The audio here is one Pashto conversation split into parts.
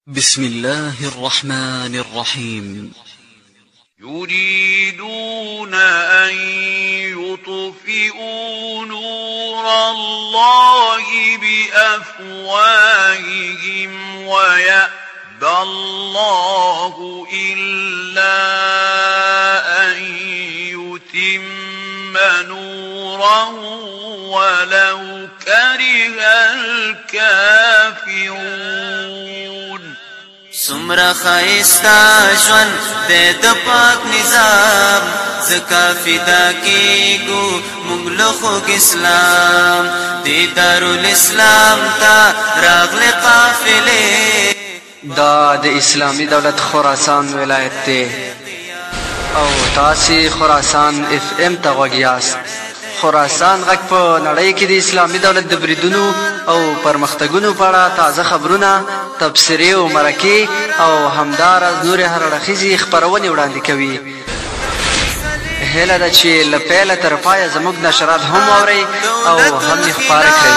بسم الله الرحمن الرحيم. يريدون أن يطفئوا نور الله بأفواههم ويأبى الله إلا أن يتم نوره ولو كره الكافرون. سمرا خائستا جوان د پاک نظام زکا فدا کیگو مغلقو اسلام دی دارالاسلام تا راغل قافلے دا د اسلامی دولت خراسان ولایت ته او تاسې خراسان اف ام ته غوږ یاست. خراسان غږ په نړۍ کې د اسلامي دولت د بریدونو او پرمختګونو په اړه تازه خبرونه، تبصرې او مرکې او همداراز نورې هر اړخیزې خپرونې وړاندې کوي. هیله ده چې له پیله تر پایه زموږ نشرات هم واورئ او هم یې خپاره کړئ.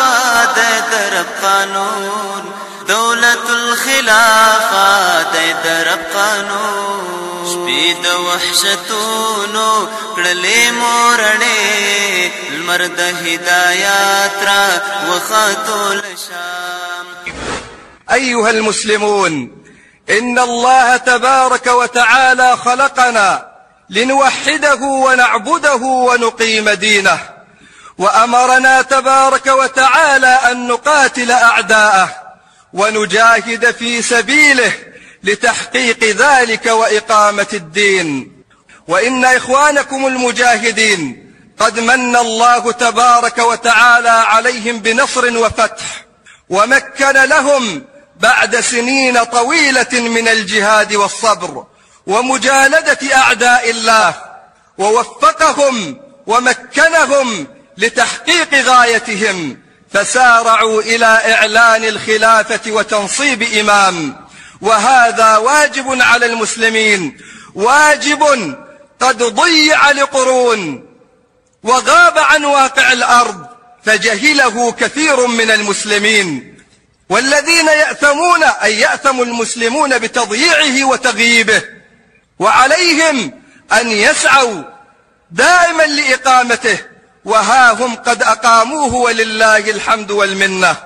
دولت الخلافه د رب قانون شپید وحشتونو کړلې مورړې المرد هدايات را وخاتل شام. أيها المسلمون، إن الله تبارك وتعالى خلقنا لنوحده ونعبده ونقيم دينه، وأمرنا تبارك وتعالى أن نقاتل أعداءه ونجاهد في سبيله لتحقيق ذلك وإقامة الدين. وإن إخوانكم المجاهدين قد من الله تبارك وتعالى عليهم بنصر وفتح، ومكن لهم بعد سنين طويلة من الجهاد والصبر ومجالدة أعداء الله، ووفقهم ومكنهم لتحقيق غايتهم، فسارعوا إلى إعلان الخلافة وتنصيب إمام. وهذا واجب على المسلمين، واجب قد ضيع لقرون وغاب عن واقع الأرض فجهله كثير من المسلمين، والذين يأثمون أي يأثم المسلمون بتضييعه وتغييبه، وعليهم أن يسعوا دائما لإقامته، وها هم قد أقاموه ولله الحمد والمنة.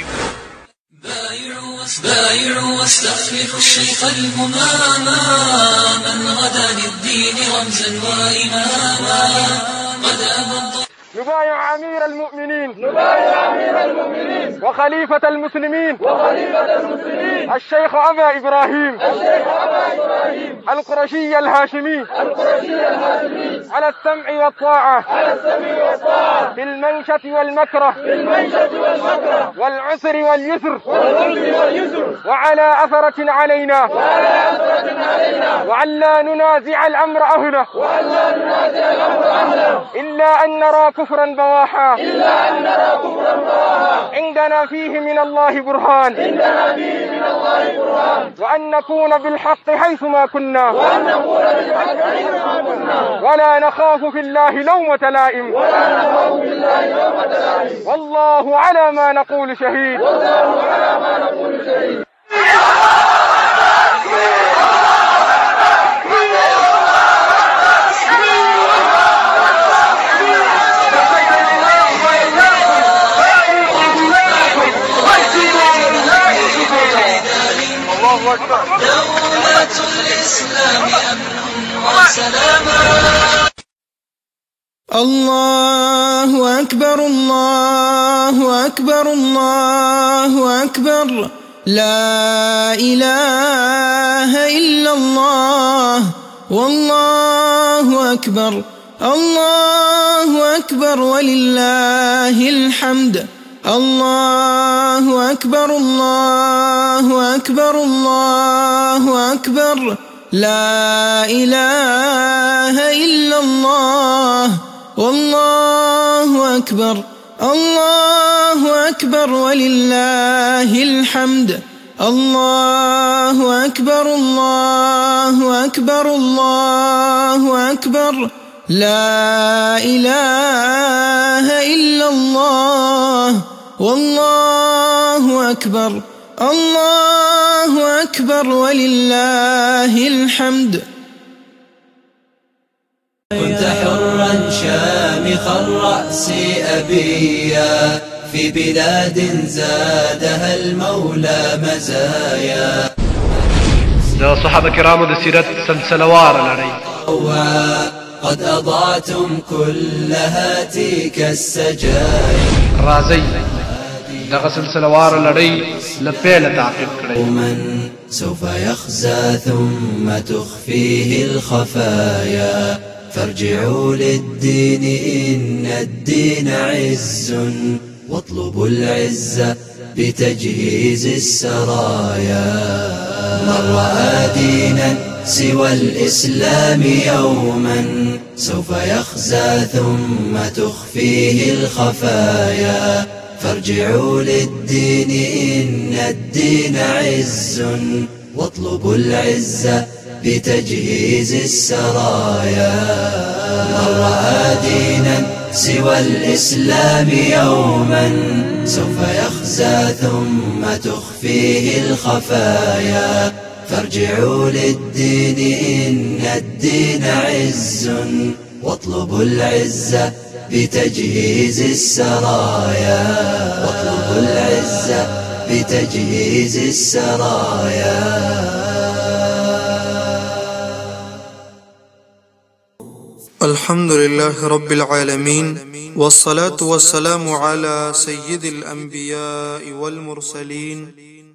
بايعوا واستخلفوا الشيخ الهماما من غدا للدين رمزا وإماما قد أبض. نبايع أمير المؤمنين وخليفة المسلمين الشيخ أبا إبراهيم القرشي الهاشمي على السمع والطاعة في المنشة والمكره والعسر واليسر وعلى أثرة علينا وعلى ننازع الأمر أهله إلا أن نرى كفرا بواحا عندنا فيه من الله برهان وأن نكون بالحق حيثما كنا ولا نخاف في الله لومة لائم والله على ما نقول شهيد. دولة الإسلام أمن وسلاما. الله أكبر الله أكبر الله أكبر لا إله إلا الله والله أكبر الله أكبر ولله الحمد. الله أكبر الله أكبر الله أكبر لا إله إلا الله والله أكبر الله أكبر ولله الحمد. الله أكبر الله أكبر الله أكبر لا إله إلا الله والله أكبر الله أكبر ولله الحمد. كنت حرا شامخ الرأس أبيا في بلاد زادها المولى مزايا. د صحابه کرامو د سیرت سلسله واره لړۍ قد أضعتم كل هاتيك السجايا. راځئ دغه سلسله واره لړۍ له پیله تعقیب کړئ. من سوف يخزى ثم تخفيه الخفايا فارجعوا للدين إن الدين عز واطلبوا العزة بتجهيز السرايا. من رأى دينا سوى الإسلام يوما سوف يخزى ثم تخفيه الخفايا فارجعوا للدين إن الدين عز واطلبوا العزة بتجهيز السرايا. من رأى دينا سوى الإسلام يوما سوف يخزى ثم تخفيه الخفايا فارجعوا للدين إن الدين عز واطلبوا العزة بتجهيز السرايا. واطلبوا العزة بتجهيز السرايا. الحمد لله رب العالمين والصلاة والسلام على سيد الأنبياء والمرسلين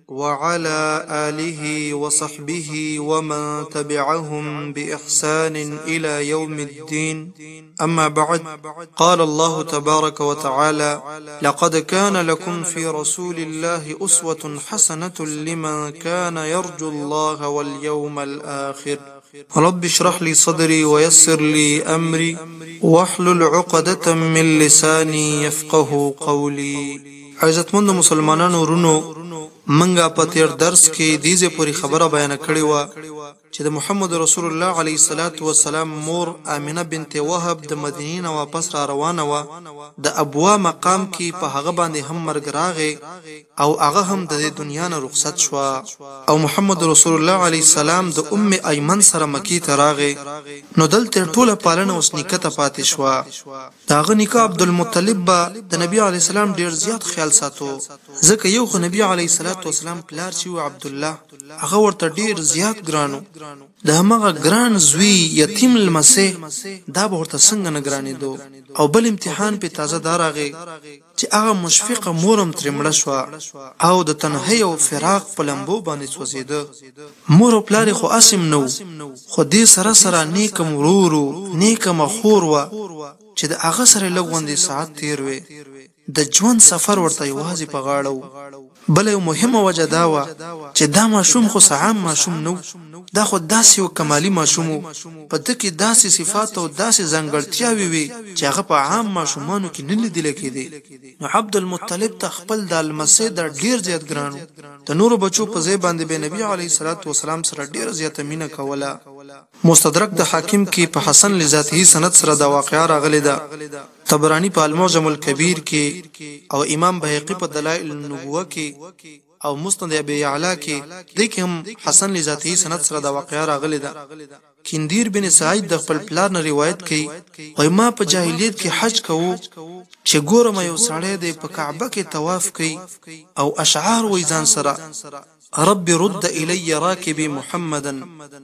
وعلى آله وصحبه ومن تبعهم بإحسان إلى يوم الدين. أما بعد، قال الله تبارك وتعالى: لقد كان لكم في رسول الله أسوة حسنة لمن كان يرجو الله واليوم الآخر. رب اشرح لي صدري ويسر لي أمري واحلل عقدة من لساني يفقه قولي. عزتمند مسلمانانو ورونو، منګه په تیر درس کې دیزه پوری خبره بیان کړې و چې د محمد رسول الله علیه الصلاۃ والسلام مور آمینه بنت وهب د مدینې نه واپس را روانه و. د ابوا مقام کې په هغه باندې هم مرګ راغی او هغه هم د دنیا نه رخصت شو او محمد رسول الله علیه السلام د ام ایمن سره مکی ته راغی. نو دلته ټوله پالنه اوس نیکه ته پاتې شو. داغه نیکه عبدالمطلب د نبی علیه السلام ډیر زیات خیال ساتو، ځکه یو خو نبی علیه السلام پلار چې عبد الله هغه ورته ډیر زیات ګرانو. د همغه ګران زوی یتیم لمسه دا به ورته څنګه نه ګرانېدو. او بل امتحان په تازه دارغه چې هغه مشفقه مورم ترې مړه شوه او د تنهایی او فراق په لمبو باندې سوځېده. مور او پلار خو اسم نو، خو دې سره سره نیکم ورورو نیکم خور و چې د هغه سره لږوندې ساعت تیر وي. د ژوند سفر ورته یوازې په غاړه. بل یو مهمه وجه دا و چې دا ماشوم خو عام ماشوم نو، دا خو داسې یو کمالي ماشوم و، په ده کې داسې صفات او داسې ځانګړتیاوې وي چې هغه په عام ماشومانو کې نه لیدل کېدې. نو عبدالمطلب ته خپل د لمسۍ دا ډېر زیات ګران و. د نورو بچو په ځای باندې به نبي علیه الصلاۃ والسلام سره ډېره زیاته مینه کوله. مستدرک د حاکم کې په حسن لذاته سند سره دا واقعه راغلې ده. طبرانی په المعجم الکبیر کې او امام بهقی په دلائل النبوه کې او مسند ابي يعلى کې د کوم حسن لذاته سند سره دا واقعه راغلې ده. کندیر بن سعید د خپل پلار نه روایت کوي، وای ما په جاهلیت کې حج کوو چې ګورم یو سړی دی په کعبه کې طواف کوي او اشعار وای ځان سره: رب رد إلي راكبي محمدا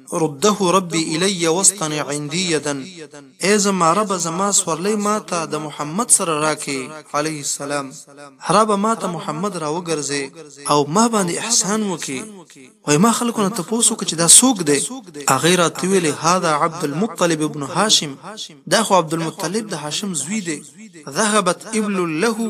رده ربي إلي وسطني عندي يدا. ای زما رب زما سورلی ما ته د محمد سره راکې علیه السلام، رب ما ته محمد را وګرځي او ما باندې احسان وکي. وای ما خلکو نه تاسو کې چې دا څوک دی؟ هغه راته ویلي هذا عبد المطلب ابن هاشم، دا خو عبد المطلب د هاشم زوی دی. ذهبت ابل له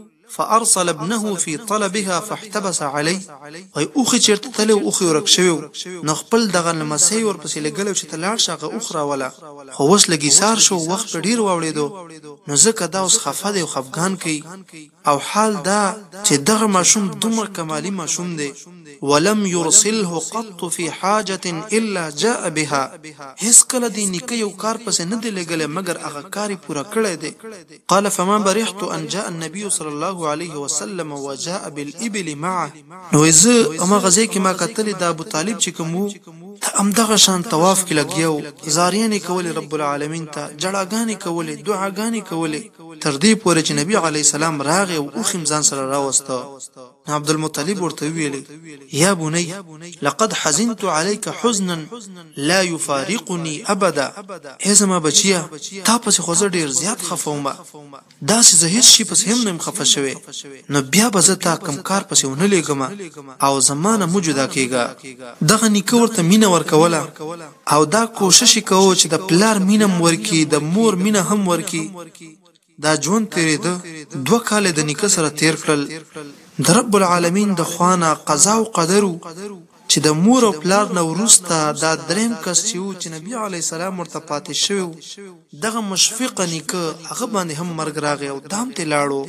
فارسل ابنه في طلبها فاحتبس عليه. وای اوخه چیرته تله اوخه ورک شوی نو خپل دغه لمسۍ ورپسې لګلو چې تلاړ شغه اوخره ولا خو وس لګی سار شو، وخت ډیر واوړېدو. نو ځکه دا اوس خفه دی او خفګان کوي او حال دا چې دغه ماشوم دومره کمالي ماشوم دی. ولم يرسله قط في حاجه الا جاء بها. هیڅ کله دی نیکه یو کار پسې نه دی لګل مګر هغه کاری پوره کړی دی. قال فما برحت ان جاء النبي صلى الله الله علیه وسلم وجاء بالابل معه. نو زه اما غزه کې ما کتل د ابو طالب چې کوم امدغه شان طواف کې لګیو، زاریانې کولې رب العالمین ته، جړاګانې کولې، دعاګانې کولې، تر دې پورې چې نبی علی السلام راغی او خیم ځان سره راوسته. عبد المطلب ورته ویلي یا بني لقد حزنت عليك حزنا لا يفارقني ابدا. هزما بچیا تا پس خو زه ډیر زیات خفوم، دا چې زه هیڅ شي پس هم نم خفه شوی، نو بیا به زه تا کم کار پسې ونه لګم او زمانه موجوده کېږي. دغه نیکه ورته مینه ورکوله او دا کوشش کوو چې د پلار مینه ورکی، د مور مینه هم ورکی. دا ژوند تیرېده، 2 کاله د نیکه سره تیر کړل. د رب العالمین د خوانه قضا او قدرو چې د مور او پلار نه وروسته دا دریم کس چې و چې نبی علی السلام ورته پاتې شوی، دغه مشفق نیکه هغه باندې هم مرګ راغی او دام ته لاړو.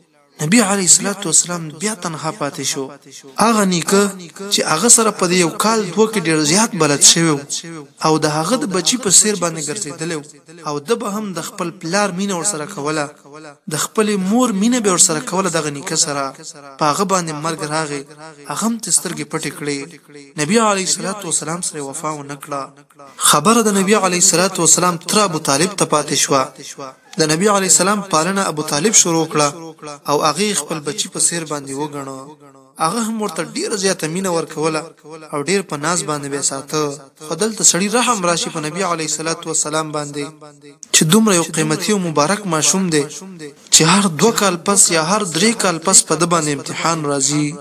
نبی علیه الصلاۃ والسلام بیا تنها پاتې شو. هغه نیکه چې هغه سره په یو کال 2 کې ډیر زیات بلد شوی او د هغه د بچی په سیر باندې ګرځیدل او د به هم د خپل پلار مینه ور سره کوله، د خپل مور مینه به ور سره کوله. دغه نیکه سره په هغه باندې مرګ راغی، هغه هم تسترګې پټې کړې. نبی علیه الصلاۃ والسلام سره وفا و نکړه. خبره د نبی علیه الصلاۃ والسلام تر ابو طالب ته پاتې شو. د نبی علی السلام پالنه ابو طالب شروع کړه او هغه خپل بچی په سیر باندې وګڼو. هغه هم ورته ډیر زیاته مینه ورکوله او ډیر په ناز باندې به ساته. خدل ته سړی رحم راشي په نبی علی صلوات و سلام باندې چې دومره یو قیمتي او مبارک ماشوم دی چې هر 2 کال پس یا هر 3 کال پس په د باندې امتحان راځي.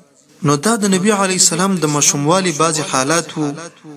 نو دا د نبی علی السلام د مشوموالي بعضی حالات وو.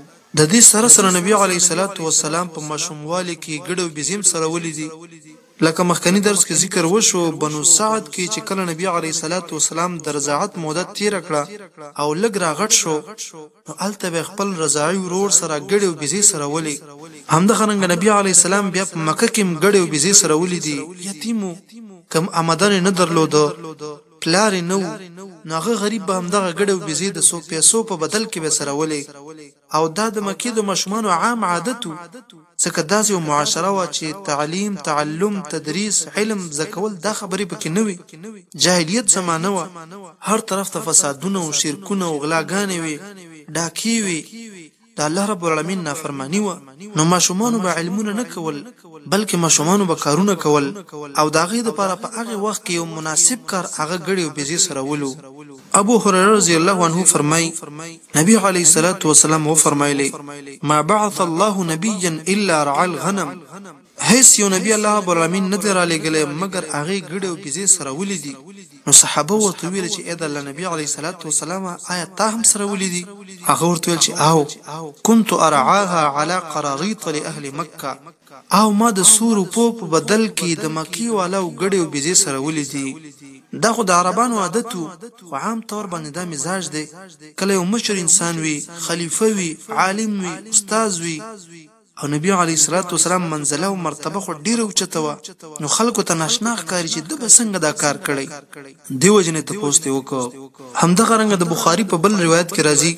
د دې سره نبی علیه الصلاۃ والسلام په مشوموالي کې ګډو بزم سره ولیدي. لکه مخکنی درس کې ذکر وشو بنو سعد کې چې کله نبی علیه الصلاۃ والسلام د رضاعت مدت تیر کړه او لګ راغټ شو، نو الته خپل رضاعي ورور سره ګډو بزي سره ولي. همدغه رنګ نبی علیه السلام بیا په مکه کې ګډو بزي سره ولیدي. یتیمو کم آمدن نه درلوده، پلار نو، ناغه غریب به همدغه ګډو بزي د سو پیسو په بدل کې به سره ولي. او دا د مکې د مشمانو عام عادتو څخه داسې یو معاشره وا چې تعلیم، تعلم، تدریس، علم زکول دا خبرې پکې نه وي. جاهلیت زمانه وا، هر طرف ته فسادونه او شرکونه او غلاګانې وي، ډاکی وي، د الله رب العالمین نافرمانی و. نو ماشومان به علمونه نه کول بلکې ماشومان به کارونه کول او دا غي د لپاره په هغه وخت کې یو مناسب کار هغه غړي او بيزي سره ولو. ابو هريره رضی الله عنه فرمای نبی علیه الصلاۃ والسلام و فرمایلی ما بعث الله نبيا الا رعى الغنم. هیڅ یو نبی الله رب العالمین نه درالې غلې مگر هغه غړي او بيزي سره ولیدي. نو صحابه ورته ویل چې اې د الله نبی علیه الصلاۃ والسلام آیا ته هم سره ولیدي؟ هغه ورته ویل چې او كنت ارعاها على قراريط لاهل مکه، او ما د سور په بدل کې د مکی والو غړي او بيزي سره ولیدي. دا خو د عربانو عادتو او عام طور باندې دا مزاج دی. کله یو مشر انسان وي، خلیفہ وي، عالم وي، استاد وي او نبی علیه الصلاۃ والسلام منزله او مرتبه خو ډیره اوچته و، نو خلکو ته ناشنا ښکاري چې د بسنګ دا کار کړی. دیو جن ته پوښتنه وکړه. همدغه رنګ د بخاری په بل روایت کې راځي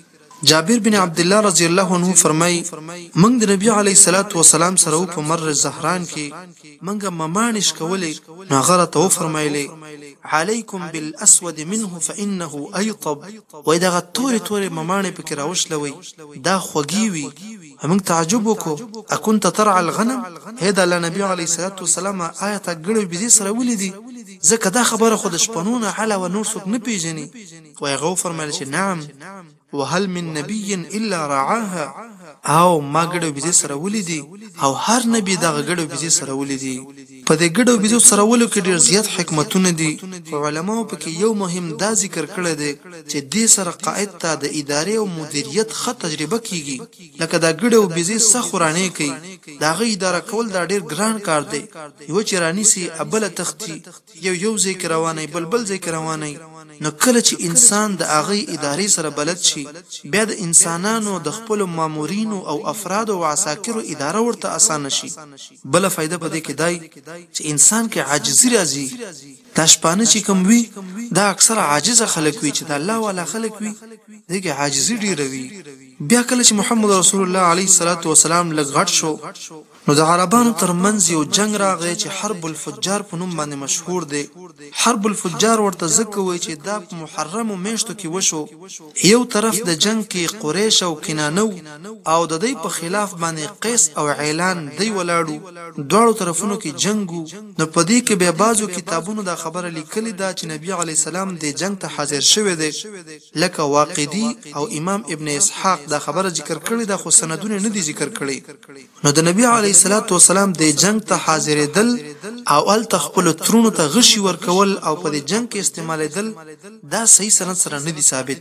جابر بن عبد الله رضی الله عنه فرمای موږ د نبی علیه الصلاۃ والسلام سره په مر زهران کې موږ ممانش کولې. نو هغه ته فرمایلی علیکم بالاسود منه فانه ایطب. و اذا غتور تور ممانه پکې راوښلوي دا خوږی وي. موږ تعجب وکړو اكنت ترعى الغنم؟ هدا لنبی علیه الصلاۃ والسلام آیت غړي بيزي سره ولیدي. ځکه دا خبره خود شپنونه حلا و نور څوک نه پیژني. و هغه فرمایلی چې نعم وهل من نبي الا رعاها، او ما ګډو بيزي سره ولیدي او هر نبی دا ګډو بيزي سره ولیدي. په دې ګډو بيزي سره ولو کې ډیر زیات حکمتونه دي. علماء په کې یو مهم دا ذکر کړی دی چې دې سره قائد ته د ادارې او مدیریت ښه تجربه کیږي. لکه دا ګډو بيزي سخورانه کوي، دا غي اداره کول دا ډیر ګران کار دی. یو چرانی سي ابله تختی یو ذکر رواني بلبل ذکر رواني. نو کله چې انسان د اغه ادارې سره بلد شي بیا د انسانانو د خپل مامورینو او افراد او عساکرو اداره ورته اسانه شي. بل فائدہ پدې کې دای چې انسان کې عاجزی راځي. دا شپانه چې کوم وي دا اکثر عاجز خلک وي چې د الله والا خلک وي دغه عاجزی ډیر وي. بیا کله چې محمد رسول الله علیه الصلاۃ والسلام لغټ شو نو د عربانو ترمنځ یو جنگ راغی چې حرب الفجار په نوم باندې مشهور دی. حرب الفجار ورته ځکه وایي چې دا په محرمو میاشتو کې وشو. یو طرف د جنگ کې قریش او کنانه او د دوی په خلاف باندې قیس او عیلان دی ولاړو. دواړو طرفونو کې جنگ وو. نو په دې کې به بعضو کتابونو دا خبره لیکلې ده چې نبی علی السلام د جنگ ته حاضر شوی دی، لکه واقدی او امام ابن اسحاق دا خبره ذکر کړې ده، خو سندونه نه دي ذکر کړي. نو د نبی علی السلام د جنگ ته حاضرېدل او ال تخپل ترونو ته غشي ورکول او په دې جنگ کې استعمالېدل دا صحیح سند سره نه دي ثابت.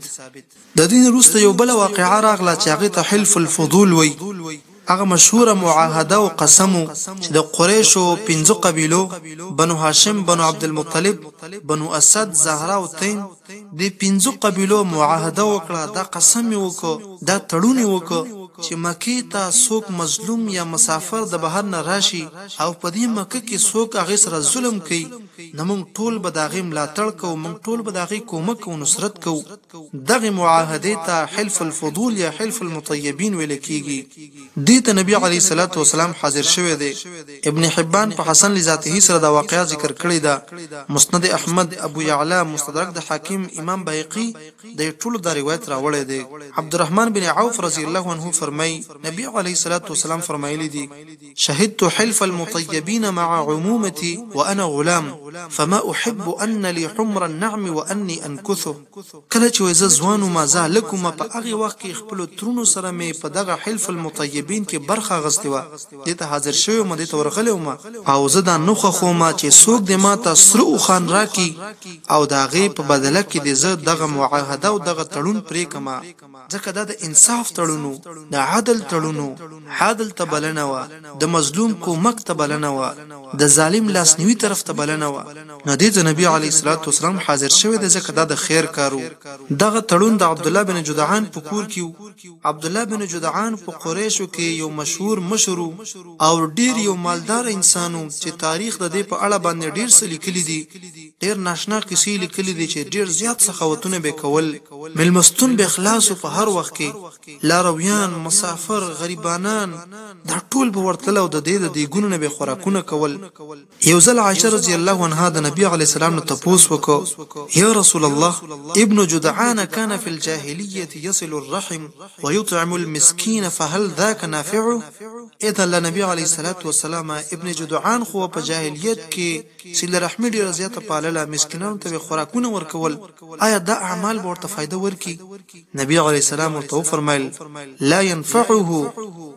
د دین وروسته یو بل واقعه راغله چې هغه ته حلف الفضول وای. هغه مشهوره معاهده او قسم چې د قریشو 5 قبیلو بنو هاشم، بنو عبدالمطلب، بنو اسد، زهرا او تیم د 5 قبیلو معاهده وکړه. دا قسم وکړه، دا تړون وکړه چې مکې ته څوک مظلوم یا مسافر د بهر نه راشي او په دې مکه کې څوک هغه سره ظلم کوي، نو موږ ټول به داغه ملاتړ کوو، موږ ټول به داغه کومک او نصرت کوو. دغه معاهده ته حلف الفضول یا حلف المطیبین ویل کیږي. دې ته نبی علی صلوات و سلام حاضر شوی دی. ابن حبان په حسن لذاته سره دا واقعا ذکر کړی دا. مسند احمد، ابو یعلا، مستدرک د حاکم، امام بهقی د ټولو دا روایت راوړی دی. عبدالرحمن بن عوف رضی الله عنه فرمای نبی علی صلوات و سلام فرمایلی دی: شهدت حلف المطیبین مع عمومتي وانا غلام فما احب ان لي حمر النعم واني انكثه. کله چې وځ ځوانو ما زالکم په هغه وخت کې خپل ترونو سره مې په دغه حلف المطیبین کې برخه غستې و. دې ته حاضر شوم، دې ته ورغلی وم او زه دا نوخه خو ما چې څوک دې ما ته سره او خان راکی او دا غي په بدله کې دې زه دغه معاهده او دغه تړون پرې کما. ځکه دا د انصاف تړونو، د عدل تړونو، عادل ته بلنه و، د مظلوم کومک ته بلنه و، د ظالم لاسنیوي طرف ته بلنه و. نو دې نبی علی صلوات و سلام حاضر شوی د ځکه دا د خیر کارو. دغه تړون د عبد الله بن جدعان په کور کې. عبد الله بن جدعان په قریشو کې یو مشهور مشرو او ډیر یو مالدار انسانو چې تاریخ د دې په اړه باندې ډیر څه لیکلي دي. ډیر ناشنا کیسې لیکلي دي چې ډیر زیات سخاوتونه به کول، ملمستون به اخلاص په هر وخت کې، لارویان، مسافر، غریبانان دا ټول به ورتل او د دې د دیګونو به خوراکونه کول. یو ځل عائشه رضی الله عنها د نبی علی السلام نو تپوس وکړه: یا رسول الله، ابن جدعان كان في الجاهليه يصل الرحم ويطعم المسكين فهل ذاك نافع؟ اذا لنبي عليه الصلاه والسلام ابن جدعان خو په جاهلیت کې سله رحم ډیر زیاته پالله، مسکینانو ته خوراکونه ورکول. آیا دا اعمال به ورته فائدہ ورکي؟ نبی علیہ السلام ورته فرمایل: لا ينفعه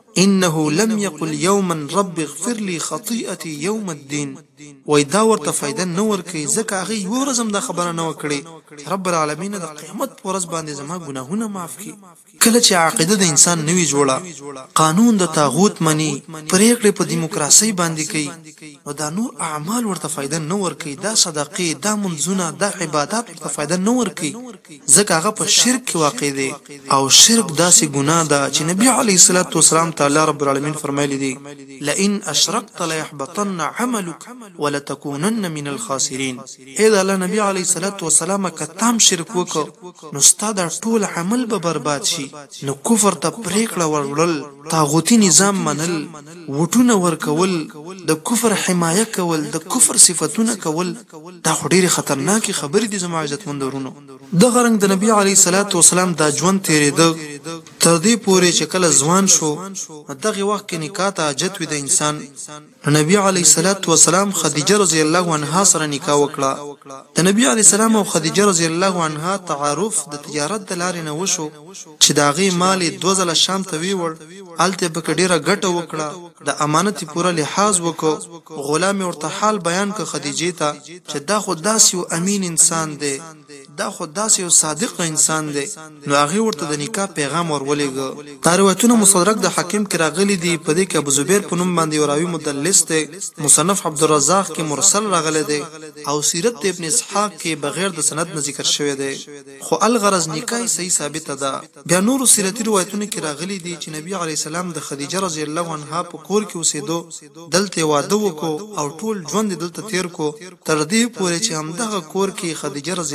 انه لم يقل يوما رب اغفر لي خطيئتي يوم الدين. وای دا ورته فائدہ نه ورکي ځکه هغه یو ورځم دا خبره نه وکړي رب العالمین د قیامت پر ورځ باندې زما ګناهونه معاف کړي. کله چې عقیده د انسان نوی جوړه، قانون د طاغوت منی، پریکړې په دیموکراسي باندې کوي، نو دا نور اعمال ورته فائدہ نه ورکي. دا صدقې، دا منځونه، دا عبادت ورته فائدہ نه ورکي ځکه هغه په شرک کې واقع دی او شرک داسې ګناه ده چې نبی علیه الصلاة والسلام تعالی رب العالمین فرمایلی دی: لئن اشركت ليحبطن عملك ولتكونن من الخاسرين. اذا نبی علیه الصلاة والسلام کتام شرک وکړو نو ستاسو ټول عمل به برباد شي. نو کفر ته پریکړه ورول، طاغوتی نظام منل، وټونه ورکول، د کفر حمایه کول، د کفر صفاتونه کول، دا ډېری خطرناکي خبرې دي زما عزتمن درونو. د غرنګ د نبی علی صلوات و سلام دا ژوند تیرېده تر دې پورې چې کله ځوان شو، دغه وخت کې نکاح ته حاجت وي د انسان. نبی علی صلوات و سلام خدیجه رضی الله عنها سره نکاح وکړه. د نبی علی سلام او خدیجه رضی الله عنها تعارف د تجارت د لارې نه وشو چې داغي مال 2000 شام ته ویوړ. الته به ډیره ګټه وکړه، د امانت پوره لحاظ وکړو. غلام ورته حال بیان ک خدیجه ته چې دا خو داسې یو امین انسان دی، دا خو داسې یو صادق انسان دی. نو هغه ورته د نکاح پیغام ورولېګو. روایتونه مصدرک د حاکم کې راغلي دي. په دې کې ابو زبیر په نوم باندې راوي مدلس دی، مصنف عبدالرزاق کې مرسل راغلی دی او سیرت ابن اسحاق کې بغیر د سند نه ذکر شوی دی. خو الغرض نکاح صحیح ثابت ده. بیا نور سیرتي روایتونه کې راغلي دي چې نبی علی السلام د خدیجه رضی الله عنها په کور کې اوسېدو، دلته واده وکړو او ټول ژوند دلته تیر کو تر دې پورې چې همدغه کور کې خدیجه رضی الله عنها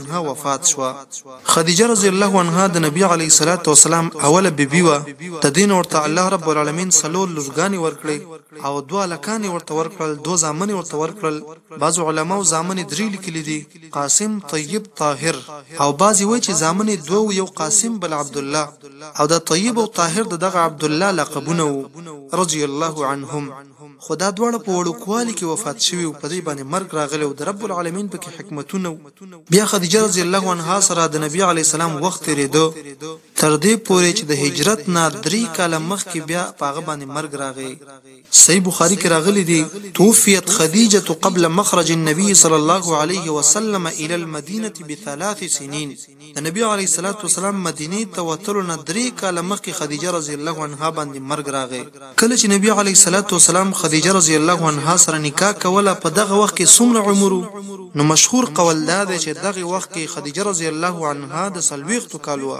عنها وفات شو. خدیجه رضی الله عنها د نبی علیه الصلاۃ والسلام اوله بیبي و. تدین ورته الله رب العالمین سلول لورګانی ورکړي او دوه لکانی ورته ورکړل، دوه زامن ورته ورکړل. بعض علماو زامن درې لیکلي دي، قاسم، طیب، طاهر، او بعضی وایي چې زامن دوه، یو قاسم بل عبد الله، او د طیب او طاهر دغه عبد الله لقبونه رضی الله عنهم. خدا دواړه په وړوکوالي کې وفات شوي او په دې باندې مرګ راغلی او د رب العالمین پکې حکمتونه. بیا خدیجه رضی الله عنها سره د نبی علی السلام وخت تیرېدو تر دې پورې چې د هجرت نه 3 کاله مخکې بیا په هغه باندې مرګ راغی. صحیح بخاری کې راغلی دی توفیت خدیجه قبل مخرج النبي صلی الله علیه وسلم الى المدینه ب3 سنین. د نبی علیه الصلاۃ والسلام مدینه ته وتلو نه 3 کاله مخکې خدیجه رضی الله عنها باندې مرګ راغی. کله چې نبی علیه الصلاۃ والسلام خدیجه رضی الله عنها سره نکاح کوله په دغه وخت کې څومره عمر؟ نو مشهور قول دا دی چې دغه وخت کې خدیجه رضی الله عنها د 40 کالو.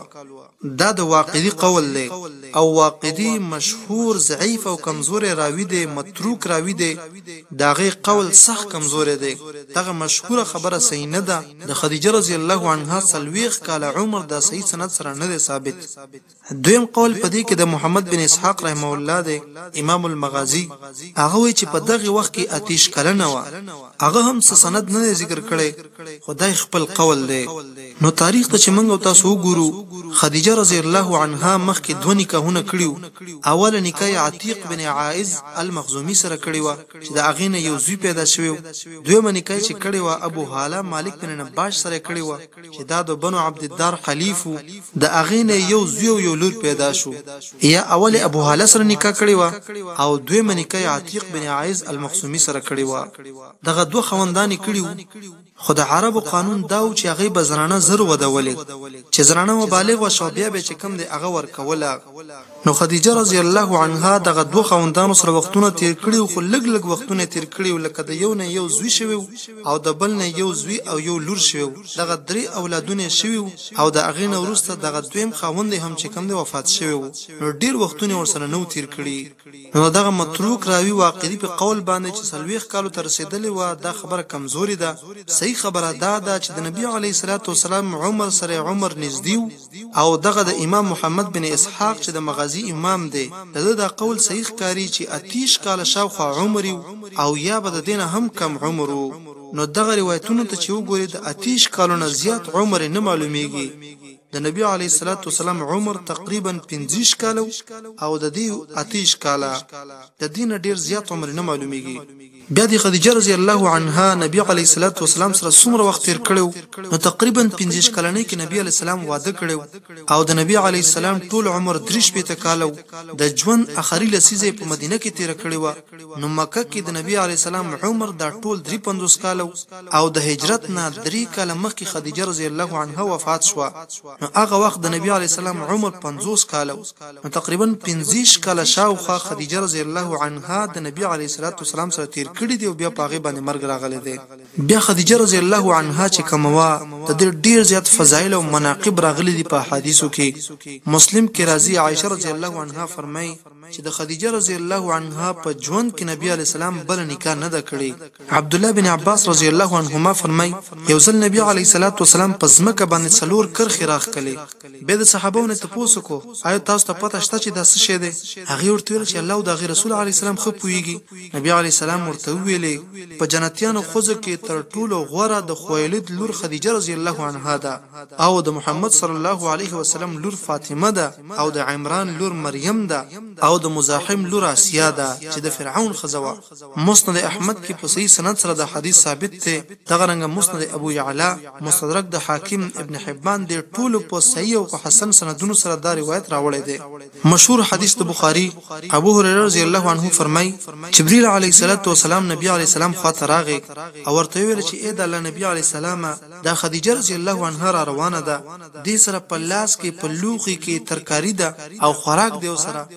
دا د واقعي قول دی او واقعي مشهور ضعیف او کمزور راوی دی، متروک راوی دی. دغه قول صح کمزور دی. دغه مشهوره خبره صحیح نه ده. د خدیجه رضی الله عنها 40 کال عمر د صحیح سند سره نه دی ثابت. دویم قول پدې کې د محمد بن اسحاق رحمه الله دی، امام المغازی. هغه وی چې په دغه وخت کې آتش کلنه و. هغه هم سند نه ذکر کړي، خدای خپل قول دی. نو تاریخ ته چې موږ تاسو وګورو، خدیجه رضی الله عنها مخکې 2 نکاحونه کړیو. اول نکاح عتیق بن عائز المخزومی سره کړی و چې د هغې نه یو زوی پیدا شوی. دویم نکاح چې کړی و ابو حاله مالک بن نباش سره کړی و چې دا د بنو عبدالدار حلیف و. د هغې نه یو زوی او یو لور پیدا شو. یا اول ابو حاله سره نکاح کړی و او دویم نکاح عتیق بن عائز المخزومی سره کړی و. دغه 2 خوندان کړیو. خو د عربو قانون داو چې هغه به زنانه زر ودولې، چې زنانه مبالغ و شو بیا به چې کم دی هغه ورکوله. نو خدیجه رضی الله عنها دغه 2 خوندانو سره وختونه تیر کړي، خو لګ وختونه تیر کړي، لکه د یو نه یو زوی شوی او د بل نه یو زوی او یو لور شوی. دغه 3 اولادونه شوی او د هغې نه وروسته دغه دویم خاوند هم چې کم دی وفات شوی. نو ډیر وختونه ورسره نو تیر کړي. نو دغه متروک راوی واقعي په قول باندې چې 40 کالو ته رسیدلی و، دا خبره کمزوري ده. صحیح خبره ده چې د نبی علیه الصلاۃ والسلام عمر سره عمر نږدې او دغه د امام محمد بن اسحاق چې د مغازی امام دی، دغه دا قول صحیح ښکاري چې 30 کال شاوخوا عمر او یا به د دینه هم کم عمر. نو دغه روایتونو ته چې وګورئ د 30 کالو نه زیات عمر نه معلومیږي. د نبی علیه الصلاۃ والسلام عمر تقریبا 50 کال او د دې 30 کال د دینه ډیر زیات عمر نه معلومیږي. بیا د خدیجه رضی الله عنها نبی علیه الصلاۃ والسلام سره څومره وخت تیر کړو؟ نو تقریبا 50 کلنۍ کې نبی علیه السلام واده کړو او د نبی علیه السلام ټول عمر 3 کال د ژوند اخري لسیزه په مدینه کې تیر کړو. نو مکه کې د نبی علیه السلام عمر د ټول 53 کال او د هجرت نه 3 کال مخکې خدیجه رضی الله عنها وفات شو. نو هغه وخت د نبی علیه السلام عمر 50 کال. نو تقریبا 50 کال شاوخوا خدیجه رضی الله عنها د نبی علیه السلام سره تیر کړی دی او بیا پاغه باندې مرګ راغلی دی. بیا خدیجه رضی الله عنها چې کومه د ډیر زیات فضایل او مناقب راغلي دي په حدیثو کې. مسلم کې راځي عائشه رضی الله عنها فرمایي چې د خدیجه رضی الله عنها په ژوند کې نبی علی السلام بل نکاح نه د کړی. عبد الله بن عباس رضی الله عنهما فرمایي یو ځل نبی علی السلام په ځمکه باندې څلور کرخې راخکلي. به د صحابهونو ته پوښتنه کو آیا تاسو ته پته شته چې دا څه شی دی؟ هغه ورته ویل چې الله او د رسول علی السلام خو پويږي. نبی علی السلام ورته ویلي په جنتیانو خوځو کې تر ټولو غوره د خویلد لور خدیجه رضی الله عنها ده او د محمد صلی الله علیه وسلم لور فاطمه ده او د عمران لور مریم ده او د مزاحم لور آسیا ده چې د فرعون خزوا. مسند احمد کې په صحیح سند سره د حدیث ثابت دی. دغه رنګ مسند ابو یعلا، مستدرک د حاکم ابن حبان د ټولو په صحیح او حسن سندونو سره دا روایت راوړی دی. مشهور حدیث د بخاری ابو هريره رضی الله عنه فرمای جبرئیل علیه السلام نبی علیه السلام خاطر راغی او ورته ویل چې اې د الله نبی علیه السلام دا خدیجه رضی الله عنها را روانه ده، دې سره په لاس کې په لوخي کې ترکاری ده او خوراک دی سره. کله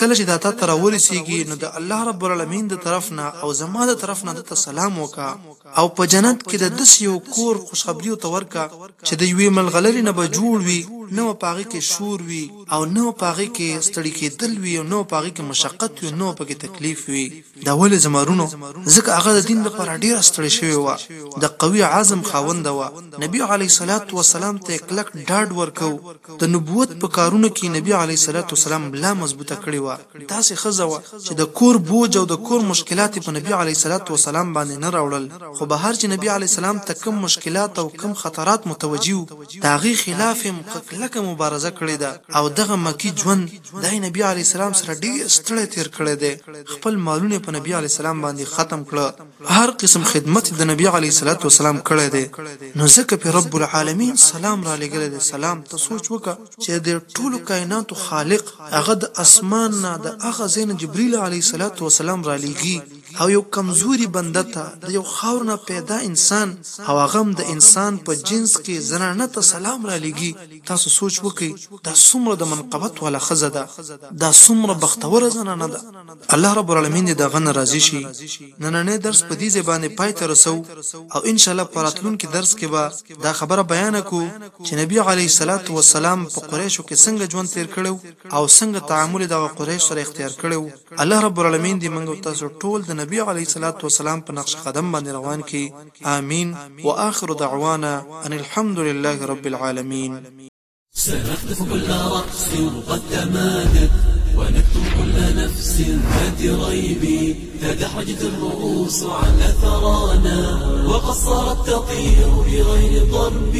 کله چې دا تا ته راورسیږي نو د الله رب العالمین د طرف نه او زما د طرف نه د سلام وکا او په جنت کې د دس یو کور خوشخبری او تورکا چې د یوې ملغلرې نه به جوړ وي، نو پاغي کې شور وي او نو پاغي کې ستړي کېدل وي او نو پاغي کې مشقت وي، نو پکې تکلیف وي. دا ولې زمارونو ځکه هغه د دین لپاره ډیر ستړي شوی و، د قوي عزم خاوند و. نبی علیه الصلاۃ والسلام ته کلک ډاډ ورکو. د نبوت په کارونو کې نبی علیه الصلاۃ والسلام لا مضبوطه کړی و. داسې خزه و چې د کور بوج او د کور مشکلات په نبی علیه الصلاۃ والسلام باندې نه راوړل، خو بهر چې نبی علیه السلام ته کم مشکلات او کم خطرات متوجه دا غي خلاف لکه مبارزه کړې ده او دغه مکی ژوند د نبی علی السلام سره ډیر ستړی تیر کړی دی. خپل مالونه په نبی علی السلام باندې ختم کړه، هر قسم خدمت د نبی علی السلام کړی دی. نو ځکه په رب العالمین سلام را لګل دی. سلام ته سوچ وکړه چې د ټولو کائنات خالق هغه د اسمان نه د هغه زین جبرئیل علی السلام را لګي او یو کمزوري بنده ته د یو خاورنه پیدا انسان او هغه د انسان په جنس کې زنانه ته سلام را لګي. تاسو سوچ وکئ دا څومره د منقبت ولا خزه ده، دا څومره بختوره زنانه ده. الله رب العالمین دې دغه ناراضي شي. نننې درس په دې ځبانه پای ته رسو او ان شاء الله پراتلون کې درس کې به دا خبره بیان کو چې نبی علیه الصلاۃ والسلام په قریشو کې څنګه ژوند تیر کړو او څنګه تعامل د قریش سره اختیار کړو. الله رب العالمین دې موږ تاسو ټول د نبی علیه الصلاۃ والسلام په نقش قدم باندې روان کړي. آمین. واخر دعوانا ان الحمد لله رب العالمين. سنخطف كل رأس قد تمادت ونكتب كل نفس ذات ريب تدحرجت الرؤوس على ثرانا وقصرت تطير بغير ضرب.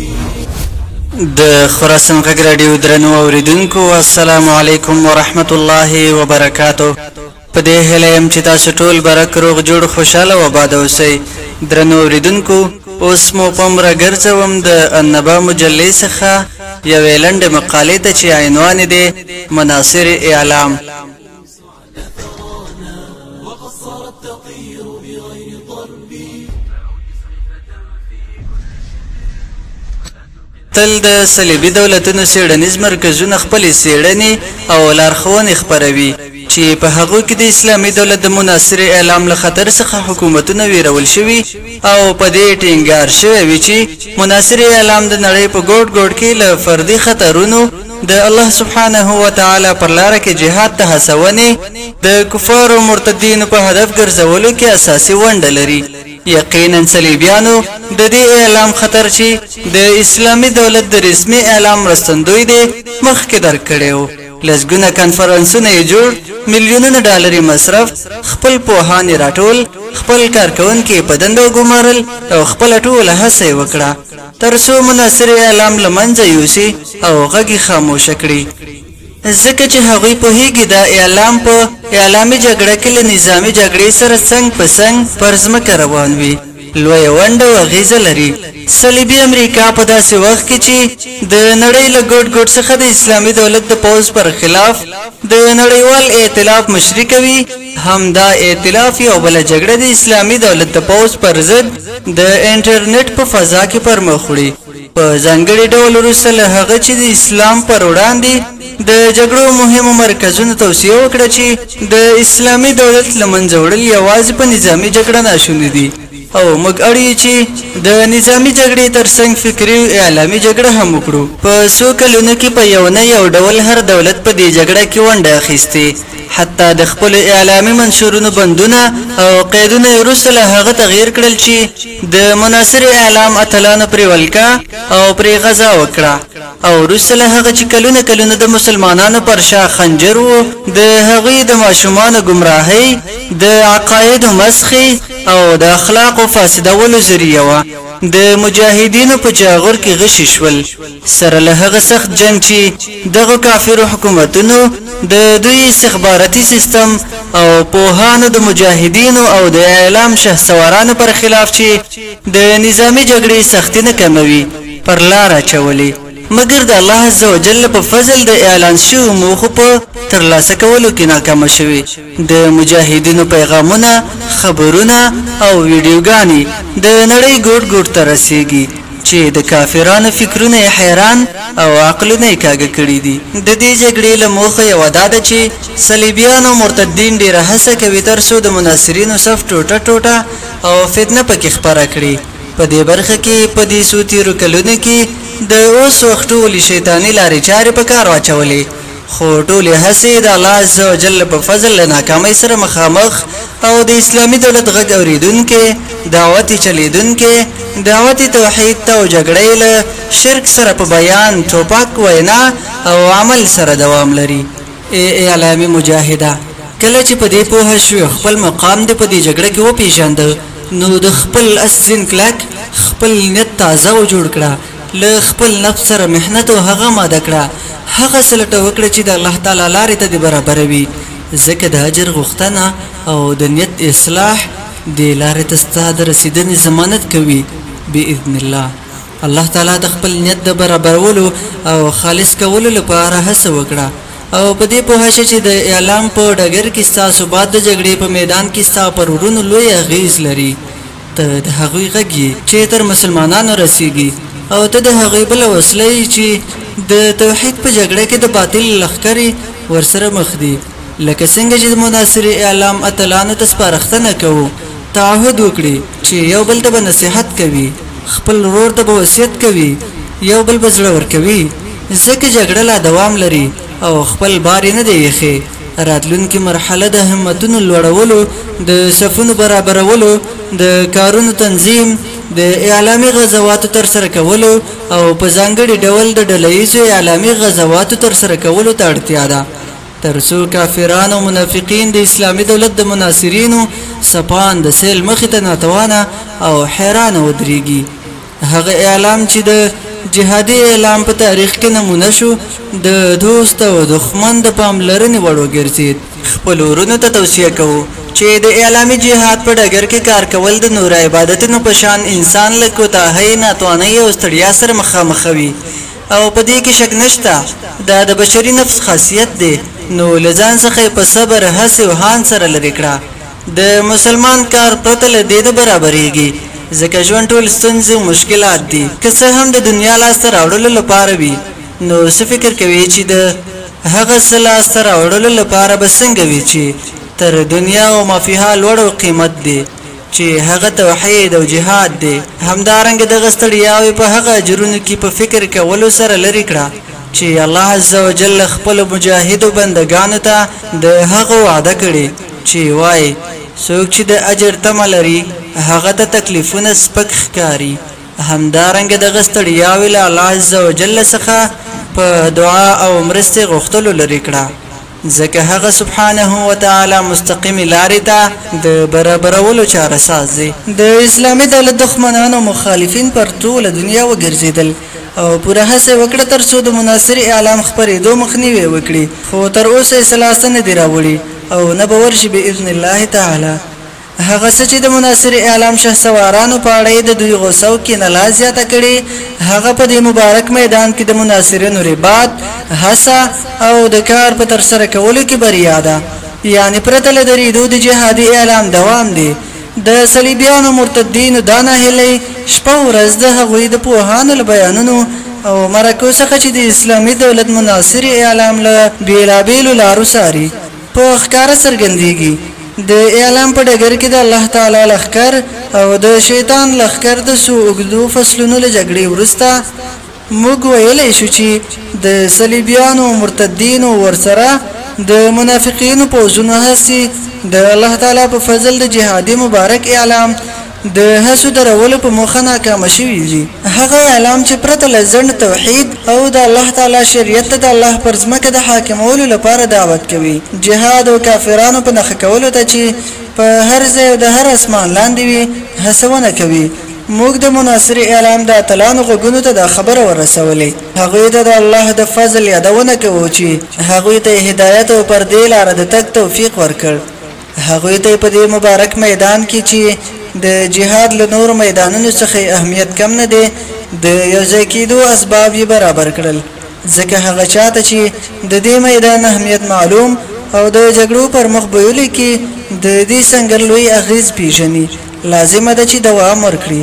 د خراسان غږ رادیو درنو اوریدونکو السلام علیکم ورحمت الله وبرکاتو. په دې هیله یم چې تاسو ټول برک روغ جوړ خوشاله و آباد اوسئ. درنو اوریدونکو اوس مو پام راګرځوم د النبا مجلې څخه یوې لنډې مقالې ته چې عنوان دی مناصر اعلام. تل د صلیبي دولتونو څېړنیز مرکزونه خپلې څېړنې او لارښوونې خپروي چې په هغو کې د اسلامي دولت د مناصر اعلام له خطر څخه حکومتونه ویرول شوي او په دې ټینګار شوی وي چې مناصر اعلام د نړۍ په ګوټ ګوټ کې له فردي خطرونو د الله سبحانه و تعالی پر لاره کې جهاد ته هڅونې د کفار او مرتدینو په هدف ګرځولو کې اساسي ونډه لري. یقینا صلیبیانو د دې اعلام خطر چې د اسلامي دولت د رسمي اعلام مرستندوی دی مخکې درک کړی و. لسګونه کنفرانسونه یې جوړ، میلیونونه ډالري مصرف، خپل پوهان یې راټول، خپل کارکوونکي یې په دنده وګمارل او خپله ټوله هڅه یې وکړه تر څو مناصر اعلام له منځه یوسي او غږ یې خاموشه کړي. ځکه چې هغوی پوهیږي دا اعلام په اعلامي جګړه کې له نظامي جګړې سره څنګ په څنګ پر ځمکه روان وي. لویه ونډه او اغیزه لري. صلیبي امریکا په داسې وخت کې چې د نړۍ له ګوټ ګوټ څخه د اسلامي دولت د پوځ پر خلاف د نړیوال ائتلاف مشري کوي، همدا ائتلاف یو بله جګړه د اسلامي دولت د پوځ پر ضد د انټرنیټ په فضا کې پر مخ وړي. په ځانګړي ډول وروسته له هغه چې د اسلام پر وړاندې د جګړو مهمو مرکزونو توصیه وکړه چې د اسلامي دولت له منځه وړل یوازې په نظامي جګړه ناشوني دي او موږ اړ چې د نظامي جګړې ترڅنګ فکري او اعلامي جګړه هم وکړو. په څو کلونو کې په یو نه یو ډول هر دولت په دې جګړه کې ونډه اخیستې، حتی د خپل اعلامي منشورونو بندونه او قیدونه وروسته له هغه تغییر کړل چې د مناصر اعلام اتلانو پرې ولکه او پرې غزا وکړه او وروسته له هغه چې کلونه د مسلمانانو پر شا خنجر و، د هغوی د ماشومانو ګمراهۍ، د عقایدو مسخې او د اخلاقو فاسدولو ذریعه وه. د مجاهدینو په جاغور کې غشي شول. سره له هغه سخت جنگ چې دغه کافرو حکومتونو د دوی استخباراتي سیستم او پوهانو د مجاهدینو او د اعلام شهسوارانو پر خلاف چې د نظامی جګړې سختي نه کموي پر لار اچولې، مګر د الله عزوجل په فضل د اعلان شوو موخو په ترلاسه کولو کې ناکامه شوي. د مجاهدینو پیغامونه، خبرونه او ویډیوګانې د نړۍ ګوټ ګوټ ته رسیږي. چې د کافرانو فکرونه حیران او عقلونه کاږه کړي دي. د دې جګړې له موخه یو دا ده چې صلیبیان او مرتدین ډیره هڅه کوي تر څو د مناصرینو صف ټوټه ټوټه او فتنه پکې خپره کړي. په دې برخه کې په دې څو تیرو کلونو کې د اوس وخت ټولې شیطاني لارې چارې په کار واچولې، خو ټولې هڅې د الله عز وجل په فضل له ناکامۍ سره مخامخ او د اسلامي دولت غږ اورېدونکي، دعوت چلیدونکي، دعوت توحید ته او جګړې له شرک سره په بیان، ټوپک، وینا او عمل سره دوام لري. اعلامي مجاهده کله چې په دې پوهه شو خپل مقام دې په دې جګړه کې وپېژانده، نو د خپل اسین کلک خپل نیت تازه و جوړ کړه، له خپل نفس سره محنت او هغه ماده کړه، هغه سلټه وکړه چې د الله تعالی لارې ته دې برابروي، ځکه د اجر غوښتنه او د نیت اصلاح دې لارې ته ستا د رسیدنې ضمانت کوي باذن الله. الله تعالی د خپل نیت د برابرولو او خالص کولو لپاره هڅه وکړه او په دې پوه شې چې د اعلام په ډګر کې ستاسو بعد د جګړې په میدان کې ستا پر ورونو لوی اغېز لري. ته د هغوی غږ یې چې تر مسلمانانو رسیږي او ته د هغوی بله وسله یې چې د توحید په جګړه کې د باطل لښکرې ورسره مخ دي. لکه څنګه چې د مناصر اعلام اتلانو ته سپارښتنه کوو، تعهد وکړي چې یو بل ته به نصیحت کوي، خپل ورور ته به وصیت کوي، یو بل به زړه ورکوي، ځکه جګړه لا دوام لري او خپل بار نه دی ایښی. راتلونکې مرحله د همتونو لوړولو، د صفونو برابرولو، د کارونو تنظیم، د اعلامي غزواتو ترسره کولو او په ځانګړي ډول د ډلهییزو اعلامي غزواتو ترسره کولو ته اړتیا ده، تر څو کافران او منافقین د اسلامي دولت د مناصرینو سپان د سیل مخې ته ناتوانه او حیرانه ودرېږي. هغه اعلام چې د جهادي اعلام په تاریخ کې نمونه شو، د دوست او دښمن د پاملرنې وړ وګرځېد. خپل ورونو ته توصیه کوو چې د اعلامي جهاد په ډګر کې کار کول د نور عبادتونو په شان انسان له کوتاهۍ، ناتوانۍ او ستړیا سره مخامخ وي او په دې کې شک نشته دا د بشري نفس خاصیت دی. نو له ځان څخه په صبر، هڅې او هان سره لرې کړه. د مسلمان کار پرته له دې نه برابرېږي، ځکه ژوند ټول ستونزې او مشکلات دي. که څه هم د دنیا لاسته راوړلو لپاره وي، نو څه فکر کوي چې د هغه څه لاسته راوړلو لپاره به څنګه وي چې تر دنیا او مافیها لوړ قیمت دی، چې هغه توحید او جهاد دی. همدارنګه دغه ستړیاوې په هغه اجرونو کې په فکر کولو سره لرې کړه چې الله عز وجل خپل مجاهدو بندگانو ته د هغه وعده کړي چې وایي څوک چې د اجر تمه لري هغه ته تکلیفونه سپک ښکاري. همدارنګه دغه ستړیاوې له الله عز وجل څخه په دعا او مرستې غوښتلو لرې کړه، ځکه هغه سبحانه وتعالی مستقیمې لارې ته د برابرولو چاره ساز دی. د اسلامي دولت دښمنان او مخالفین پر ټوله دنیا وګرځېدل او پوره هڅه وکړه تر څو د مناصر اعلام خپرېدو مخنیوی وکړي، خو تر اوسه یې څه لاسته نه دي راوړي او نه به ورشي باذن الله تعالی. هغه څه چې د مناصر اعلام شهسوارانو په اړه د دوی غوسه او کینه لا زیاته کړې، هغه په دې مبارک میدان کې د مناصرینو رباط، هڅه او د کار په ترسره کولو کې بریا ده. یعنې پرته له درېدو د جهادي اعلام دوام دی. د صلیبیانو مرتدینو دا ناهیلۍ شپه ورځ د هغوی د پوهانو له بیانونو او مرکو څخه چې د اسلامي دولت مناصر اعلام له بېلابېلو لارو ساري په ښکاره څرګندېږي. د اعلام په ډګر کې د الله تعالی لښکر او د شیطان لښکر د څو اوږدو فصلونو له جګړې وروسته موږ ویلی شو چې د صلیبیانو مرتدینو ورسره د منافقینو پوځونو هسې د الله تعالی په فضل د جهادي مبارک اعلام د هڅو درولو په موخه ناکامه شوي دي. هغه اعلام چې پرته له ځنډ توحید او د الله تعالی شریعت ته د الله پر ځمکه د حاکمولو لپاره دعوت کوي، جهاد او کافرانو په نښه کولو ته چې په هر ځای او د هر اسمان لاندې وي هڅونه کوي. موږ د مناصر اعلام د اتلانو غوږونو ته دا خبره ورسولې، هغوی ته د الله د فضل یادونه کوو چې هغوی ته هدایت او پر دې لاره د تګ توفیق ورکړ. هغوی ته په دې مبارک میدان کې چې د جهاد له نور میدانونو څخه اهمیت کم نه دی، د یو ځای کېدو اسباب یې برابر کړل، ځکه هغه چاته چې د دې میدان اهمیت معلوم او د جګړو پر مخ بیولو کې د دې سنګر لوی اغیز پیژني، لازمه ده چې دوام ورکړي.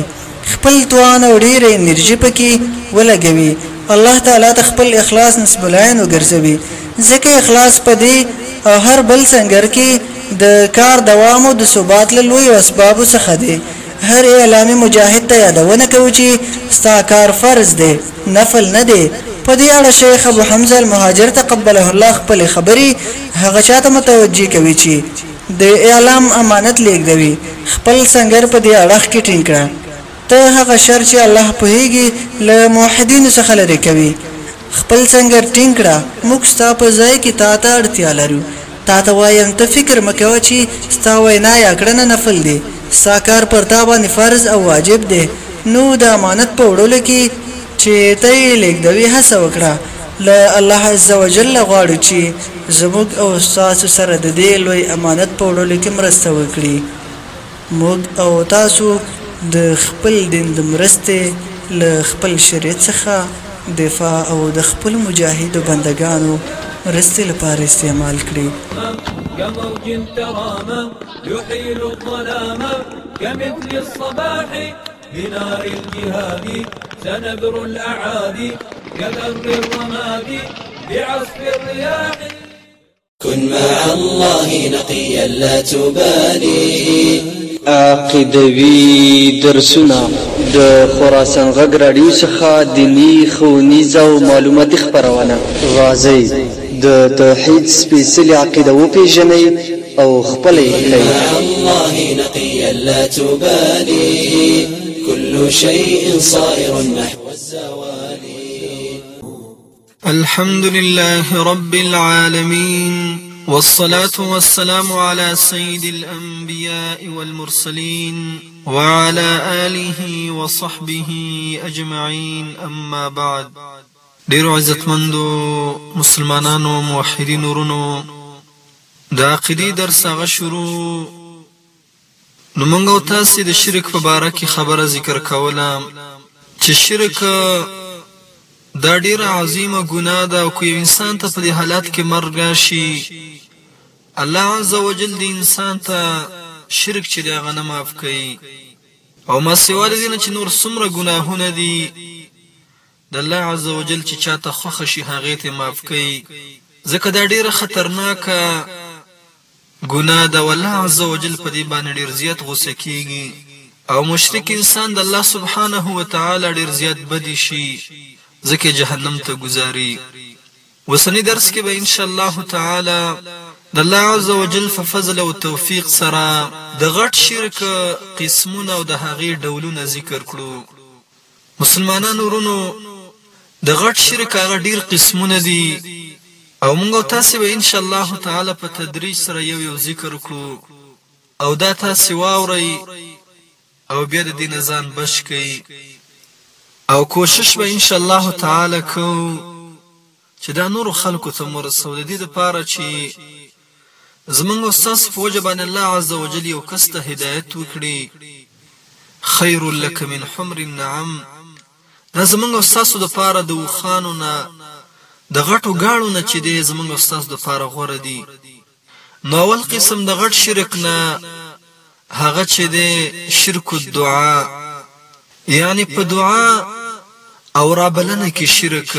خپل توان او ډېره انرژي پکې ولګوي. الله تعالی ته خپل اخلاص نسب العین وګرځوي، ځکه اخلاص په دې او هر بل سنګر کې د کار دوام او د ثبات له لویو اسبابو څخه دی. هر اعلامي مجاهد ته یادونه کوي چې ستا کار فرض دی، نفل نه دی. په دې اړه شیخ ابو حمزه المهاجر تقبله الله خپل خبري هغه چاته متوجه کوي چې د اعلام امانت لیږدوي. خپل سنګر په دې اړه کې ټینګ کړه. ته هغه شر چې الله پوهیږي له موحدینو څخه لرې کوي. خپل سنګر ټینګ کړه. موږ ستا په ځای کې تا ته اړتیا لرو. تا ته وایم ته فکر مه کوه چې ستا وینا یا کړنه نفل دی. ستا کار پر تا باندې فرض او واجب دی. نو د امانت په وړلو کې چې ته یې لیږدوي هڅه وکړه. له الله عز وجل غواړو چې زموږ او ستاسو سره د دې لوی امانت په وړلو کې مرسته وکړي. موږ او تاسو د خپل دین د مرستې له خپل شریعت څخه دفاع او د خپل مجاهدو بندگانو مرستې لپاره استعمال کړي. كموج ترامى يحيل الظلام كمثل الصباح بنار الجهاد سنبر الأعادي كبر الرماد بعصف الرياح. كن مع الله نقيا لا تبالي. عقیدوي درسونه د خراسان غږ راډیو څخه دیني ښوونیز او معلوماتي خپرونه. راځئ د توحید سپېڅلې عقیده وپېژنئ او خپله یې کړئ. مع الله نقيا لا تبالي. كل شيء صائر نحو الزوال. الحمد لله رب العالمين، والصلاة والسلام على سيد الأنبياء والمرسلين وعلى آله وصحبه أجمعين. أما بعد. ډیرو عزتمندو مسلمانانو موحدینو ورونو، د عقیدې درس هغه شروع. نو موږ او تاسې د شرک په باره کې خبره ذکر کوله چې شرک دا ډیره عظیمه ګناه ده، او که یو انسان ته په دې حالت کې مرګ راشي، الله عز وجل د انسان ته شرک چې دی هغه نه معاف کوي. او ما سوا د دې نه چې نور څومره ګناهونه دي د الله عز وجل چې چاته خوښه شي هغې ته معاف کوي، ځکه دا ډیره خطرناکه ګناه ده. والله عز وجل په دې باندې ډیر زیات غوسه کیږي، او مشرک انسان د الله سبحانه وتعالی ډیر زیات بدی شي، ځکه جهنم ته گذاري. وسنی درس کې به ان شاء الله تعالی د الله عز وجل په فضل او توفیق سره د غټ شرک قسمونه او د هغې ډولونه ذکر کړو. مسلمانانو ورونو، د غټ شرک هغه ډیر قسمونه دي، او موږ او تاسې به ان شاء الله تعالی په تدریج سره یو یو ذکر کړو، او دا تاسې واورئ او بیا د دې نه ځان بچ کړئ. او کوشش به ان شاء الله تعالی کوو چې دا نورو خلکو ته ورسوو، د دې دپاره چې زمونږ او ستاسو په وجه باندې الله عز وجل یو کس ته هدایت وکړي. خیر لک من حمر النعم، دا زمونږ او ستاسو دپاره د اوښانو نه د غټو ګاړو نه چې دی زمونږ او ستاسو دپاره غوره دي. نو اول قسم د غټ شرک نه هغه چې دی شرک الدعا، یعنی په دعا او رابلنه کې شرک،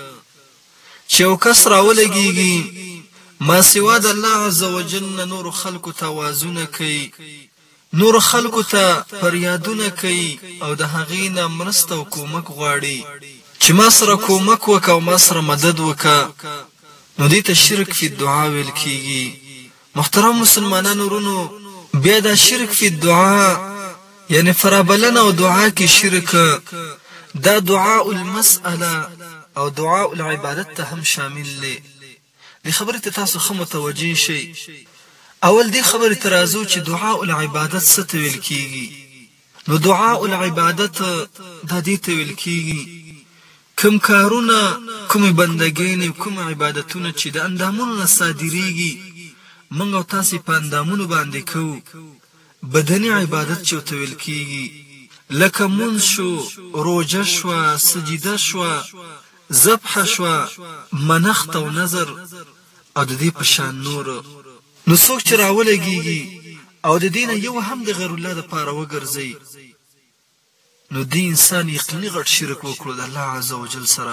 چې یو کس راولګېږي ما سوا د الله عز وجل نه نور خلکو ته آوازونه کوي، نور خلکو ته فریادونه کوي، او د هغې نه مرسته او کومک غواړي چې ما سره کومک وکړه او ما سره مدد وکړه، نو دې ته شرک فی الدعا ویل کېږي. محترم مسلمانانو ورونو، بیا دا شرک فی الدعا یعنی فرابلنه او دعا کې شرک، دا دعاء المسأله او دعاء العبادت ته هم شامل دی. دې خبرې ته تاسو ښه متوجه شئ. اول دې خبرې ته راځو چې دعاء العبادت څه ته ویل کېږي. نو دعاء العبادت دا دې ته ویل کېږي کوم کارونه، کومې بندګۍ، کوم عبادتونه چې د اندامونو نه صادریږي، موږ او تاسې په اندامونو باندې کوو. بدني عبادت چې ورته ویل کېږي، لکه مونځ شو، روژه شوه، سجده شوه، ذبحه شوه، منښت او نظر، او د دې په شان نور. نو څوک چې راولګېږي او د دې نه یو هم د غیر الله دپاره وګرځئ، نو دې انسان یقیني غټ شرک وکړو د الله عز وجل سره.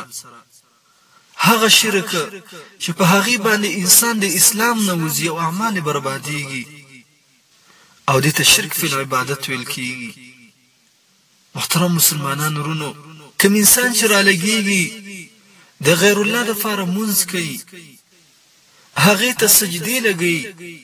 هغه شرک چې په هغې باندې انسان د اسلام نه وځي او اعمال بربادېږي او دې ته شرک فی العبادت ویل کېږي. محترم مسلمانانو ورونو، کوم انسان چې رالګېږي د غیر الله دپاره مونځ کوي، هغې ته سجدې لګوي،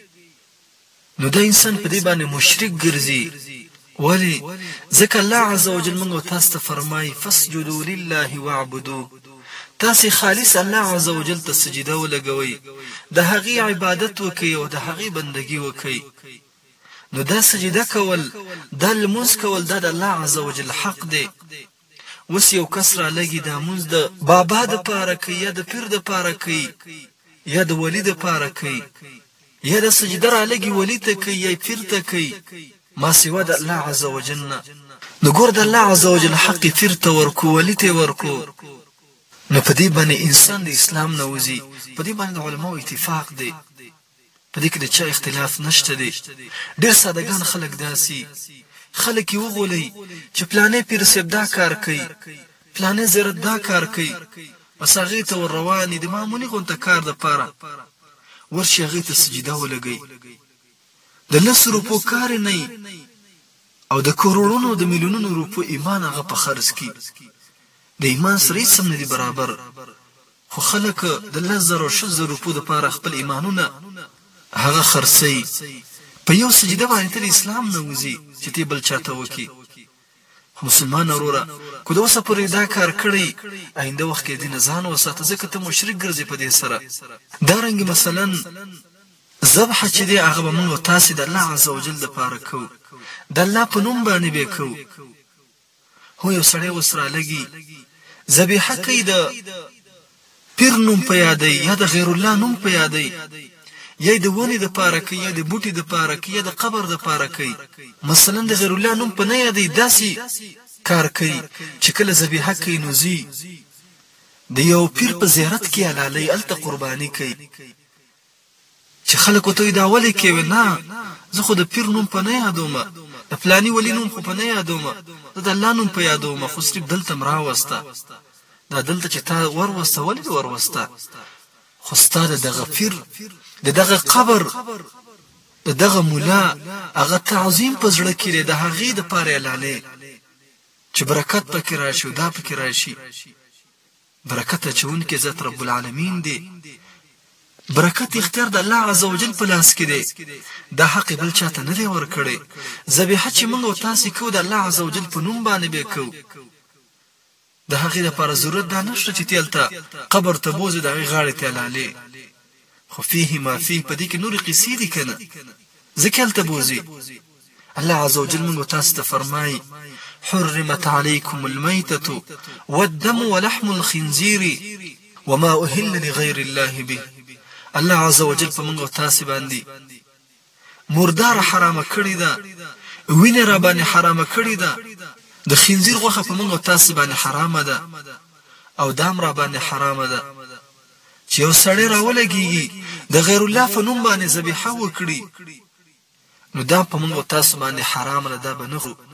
نو دا انسان په دې باندې مشرک ګرځي. ولې؟ ځکه الله عز وجل موږ او تاسو ته فرمایي فاسجدوا لله واعبدوه، تاسې خالص الله عز وجل ته سجده ولګوئ، د هغې عبادت وکئ او د هغې بندګي وکئ. نو دا سجده کول، دا لمونځ کول، دا د الله عز وجل حق دی. اوس یو کس رالګي دا مونځ د بابا دپاره کوي یا د پیر دپاره کوي یا د ولي دپاره کوي یا د سجده رالګي ولي ته کوي یا پیر ته کوي ما سوا د الله عز وجل نه. نو ګور د الله عز وجل حق پیر ته ورکو، ولي ته ورکو، نو په دې باندې انسان د اسلام نه وځي. په دې باندې علماو اتفاق دی، په دې کې د چا اختلاف نشته دی. ډېر سادهګان خلک داسي خلک یې وغولئ چې پلانې پیر صاحب دا کار کوي، پلانې زیارت دا کار کوي، بس هغې ته ور روانې د معمولي غونته کار دپاره ورشي هغې ته سجده ولګئ. د 10 روپو کار یې نه او د کروړونو د میلیونونو روپو ایمان هغه په خرڅ کړي، د ایمان سره هېڅ هم نه دي برابر. خو خلک د 10,000 او 6,000 روپو دپاره خپل ایمانونه هغه خرڅوي. په یو سجده باندې ته د اسلام نه وځي چې ته بل چاته وکړي. خو مسلمان وروره، که د اوسه پورې دا کار کړی، آینده وخت کې دې نه ځان وساته، ځکه ته مشرک ګرځې په دې سره. دارنګې مثلا ذبحه چې دی هغه به موږ او تاسې د الله عز وجل دپاره کوو، د الله په نوم باندې به یې کوو. هو یو سړی اوس رالګي ذبیحه کوي، د پیر نوم په یادوي یا د غیر الله نوم په یادوي، یا د ونې دپاره کوي یا د بوټي دپاره کوي یا د قبر دپاره کوي. مثلا د غیر الله نوم په نه یادوي، داسې کار کوي چې کله ذبیحه کوي نو ځي د یو پیر په زیارت کې حلالوي، هلته قرباني کوي. چې خلک ورته وایي دا ولې کوې؟ نه، زه خو د پیر نوم په نه یادومه، د فلاني ولي نوم خو په نه یادومه، زه د الله نوم په یادومه، خو صرف دلته م راوسته. دا دلته چې تا وروسته، ولې دې وروسته؟ خو ستا د دغه پیر، د دغه قبر، د دغه ملا هغه تعظیم په زړه کې دی، د هغې دپاره یې حلالوې چې برکت پکې راشي او دا پکې راشي. برکت اچونکی ذات رب العالمین دی، برکت اختیار د الله عز وجل په لاس کې دی، دا حق بل چاته نه دی ورکړی. ذبیحه چې موږ او تاسې کوو د الله عز وجل په نوم باندې به یې کوو، د هغې دپاره ضرورت دا نشته چې ته هلته قبر ته بوځې د هغې غاړې ته حلالې. خو فيه ما فيه، په دې کې نورې قیسې دي که نه، ځکه هلته بوځې. الله عز وجل موږ او تاسو ته فرمایي حرمت علیکم المیتة والدم ولحم الخنزیر وما أهل لغیر الله به. الله عز وجل په موږ او تاسو باندې مردار حرامه کړې ده، وینه را باندې حرامه کړې ده، د خنزیر غوښه په موږ او تاسو باندې حرامه ده، او دام را باندې حرامه ده. چې یو سړی راولګېږي د غیر الله په نوم باندې ذبیحه وکړي، نو دا په موږ او تاسو باندې حرامه ده، دا به نه خورو.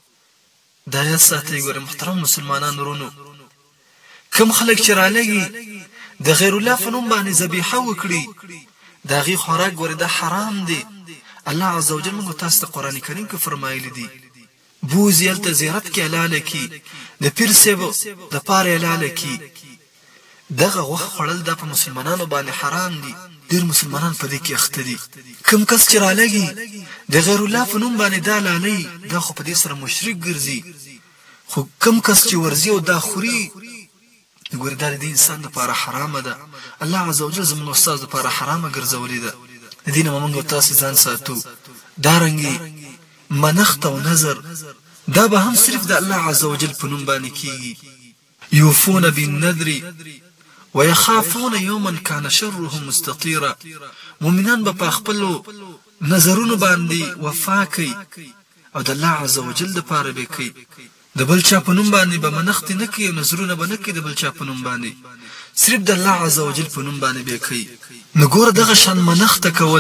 دا یاد ساتئ. ګورئ محترم مسلمانانو ورونو، کوم خلک چې رالګي د غیر الله په نوم باندې ذبیحه وکړي، د هغې خوراک ګورئ دا حرام دی. الله عز وجل موږ تاسو ته قرآن کریم کې فرمایلی دي بوځي هلته زیارت کې حلاله کړي، د پیر صاحب دپاره حلاله کړي. دغه غوښه خوړل دا په مسلمانانو باندې حرام دي. ډېر مسلمانان په دې کې اخته دي. کوم کس چې رالګي د غیر الله په نوم باندې دا حلالوي، دا خو په دې سره مشرک ګرځي. خو کوم کس چې ورځي او دا خوري، ګورې دا د انسان دپاره حرامه ده. الله عز وجل زموږ استاد دپاره حرامه ګرځولې ده. د دې نه به موږ او تاسې ځان ساتو. دارنګې منښت او نظر، دا به هم صرف د الله عز وجل په نوم باندې کېږي. یوفون بالنذر ويخافون يوما كان شره مستطيرا. مؤمنان به په خپلو نظرونو باندې وفا کوي او د الله عز وجل دپاره به کوي. د بل چا په نوم باندې به منښتې نه کوي، نظرونه به نه کوي د بل چا په نوم باندې، صرف د الله عز وجل په نوم باندې به کوي. نو ګوره دغه شان منښته کول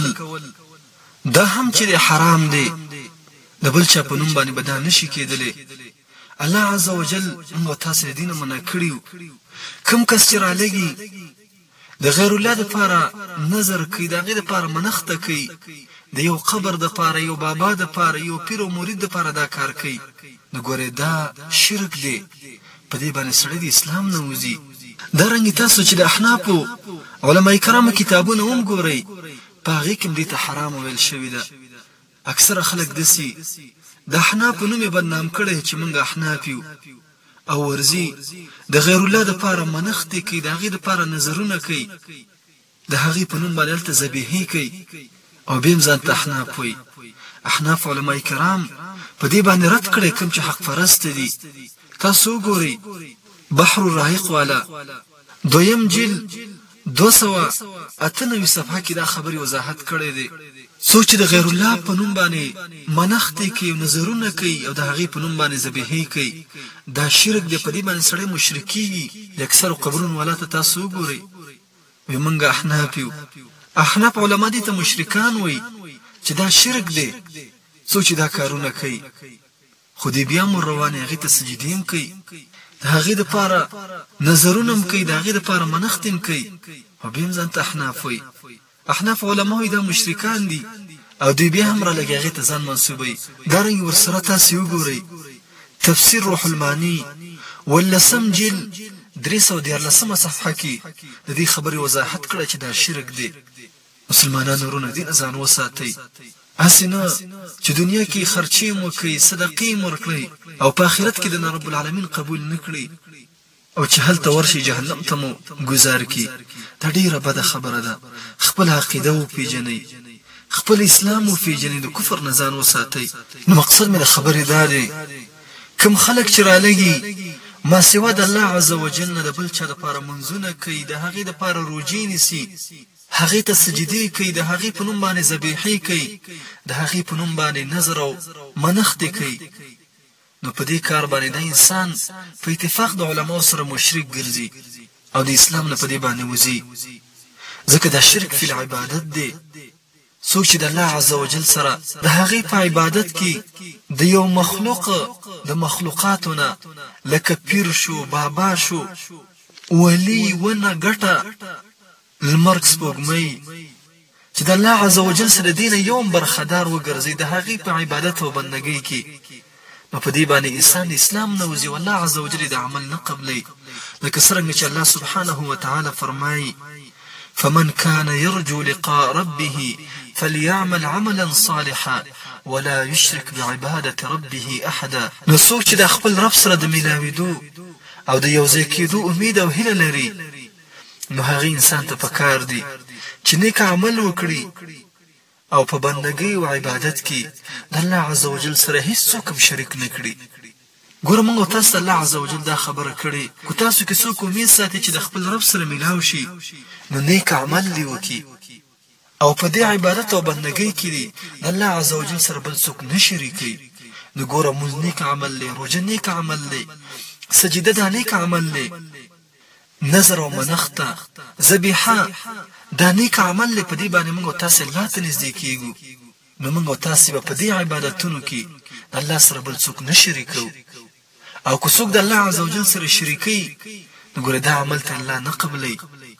دا هم چې حرام دی، د بل چا په نوم باندې به دا نشي کېدلی. الله عز وجل موږ تاسو دینه منع کړیو کوم کس چې را لګي د غیر الله د پاره نظر کوي د هغه د پاره منښت کوي د یو قبر د پاره یو بابا د پاره یو پیر او مرید د پاره دا کار کوي نو ګوره دا شرک دی په دې باندې سړی د اسلام نه وځي دا رنګ تاسو چې د احنافو علماء کرام کتابونه هم ګورئ په هغه کې دې ته حرام ویل شوی ده اکثر خلک دسی د احناف نوم یې بدنام کړي چې موږ احناف یو او ورزي د غیر الله د پاره منښت کوي د هغه د پاره نظرونه کوي د هغه په نوم باندې ذبیحه کوي او بیم ځان ته احناف وي احناف علماء کرام په دې باندې رد کړي کوم چې حق پرست دي تاسو ګورئ بحر الرحیق والا دویم جلد 298 صفحه کې دا خبري وضاحت کړي دي سوچ د غیر الله په نوم باندې منښت کوي نظرونه کوي او د هغه په نوم باندې ذبیحه کوي دا شرک دی په دې باندې سړی مشرکی اکثر قبرونو ولا تاسو ګورئ ومنګ احناف یو احناف علما دي ته مشرکان وي چې دا شرک دی سوچ دا کارونه کوي خو دې بیا مر روانه هغه ته سجدیم کوي هغه د پاره نظرونه کوي د هغه د پاره منښت کوي او بیم ځان ته احناف وي احناف علما دا مشرکان دي او دوی بیا هم را لګي هغه ته ځان منسوبوي دا رنګ ورسره تاسو وګورئ تفسیر روح المانی ولسم جلد 314 صفحه کې د دې خبرې وضاحت کړه چې دا شرک دی مسلمانانو ورونه دین ځان وساتئ اسنه چې دنیا کې خرچي مو کوي صدقې مو ورکړي او په آخرت کې د رب العالمین قبول نکړي او چې هلته ورشي جهنم ته مو گزار کی دا ډیره بده خبره ده خپل عقیده او پیژنئ خپل اسلام او پیژنئ د کفر نه ځان وساتئ نو مقصد مې د خبرې دا دی کوم خلک چې را لګي ما سوا د الله عز وجل نه د بل چا لپاره منځونه کوي د هغې لپاره روجې نیسي هغې ته سجدې کوي د هغې په نوم باندې ذبیحې کوي د هغې په نوم باندې نظر او منښت کوي نو په دې کار باندې د انسان په اتفاق د علماو سره مشرک ګرځي او د اسلام نه په دې باندې وځي ځکه دا شرک فی العبادت دی څوک چې د الله عز وجل سره د هغې په عبادت کې د یو مخلوق د مخلوقاتونه لکه پیر شو بابا شو ولی ونه ګټه المرګ سپوږمۍ چې د الله عز وجل سره دین یوم برخدار وګرځي د هغې په عبادت او بندګۍ کې نو په دې باندې انسان اسلام نه وځي والله عز وجل د عمل نه قبلې لکه څنګه چې الله سبحانه وتعالى فرمایي فمن كان يرجو لقاء ربه فليعمل عملا صالحا ولا يشرك بعبادة ربه احدا نو څوک چې د خپل رب سره د ملاویدو او د یو ځای کېدو امید او هیله لري نو هغه انسان ته پکار دی چې نیک عمل وکړي او په بندګۍ او عبادت کې د الله عز وجل سره هیڅ څوک شریک نه کړي ګوره موږ تاسو الله عز وجل دا خبره کړې کو تاسو کې څوک امید ساتي چې د خپل رب سره ملاو شي نو نیک عمل دی وکي او په دې عبادت او بندګۍ کې دی د الله عز وجل سره بل څوک نه شریکي نو ګوره موږ نیک عمل لري روزه نیک عمل لري سجده د نیک عمل لري نظر او منښت ذبیحه دا نیک عمل له پدې باندې موږ تاسو الله ته نږدې کیږو نو موږ تاسو په دې عبادتونو کې الله سره بل څوک نه شریکو او کو څوک د الله عز وجل سره شریکي نو ګوره دا عمل ته الله نه قبلې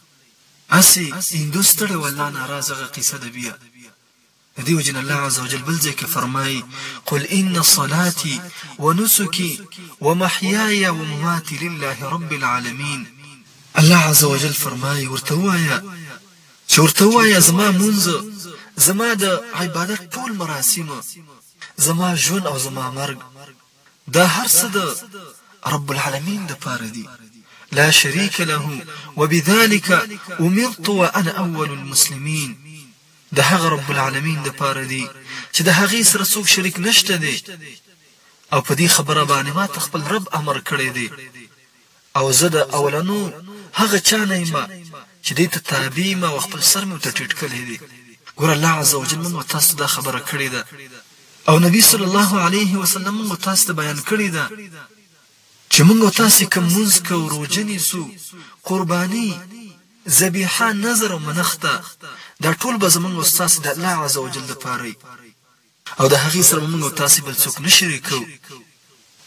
اسی هندوستړ ولا ناراضه قصه ده بیا دې وجه الله عز وجل بل ځکه فرمایي قل ان صلاتي ونسكي ومحياي ومماتي لله رب العالمين الله عز وجل فرمایي ورته وایا زما منځ زما د عبادت ټول مراسم زما ژوند او زما مرګ دا هر څه د رب العالمین د پاره دي لا شريك له وبذلك امرت وانا اول المسلمين د هغه رب العالمین د پاره دي چې د هغه سره څوک شریک نشته دي او په دې خبره باندې ما خپل رب امر کړی دی او زه د اولنو هغه چا نه یم چې دې ته تابع ما خپل سر مې ته ټیټ کړی دی ګور الله عز وجل موږ تاسو دا خبره کړې ده او نبی صلی الله علیه وسلم موږ تاسو ته بیان کړی ده چې موږ تاسو کوم منځ کو روزنی سو قربانی ذبیحه نظر او منښت دا ټول به زموږ استاد د الله عز وجل د پاره او د هغه سره موږ تاسو بل څوک نشریکو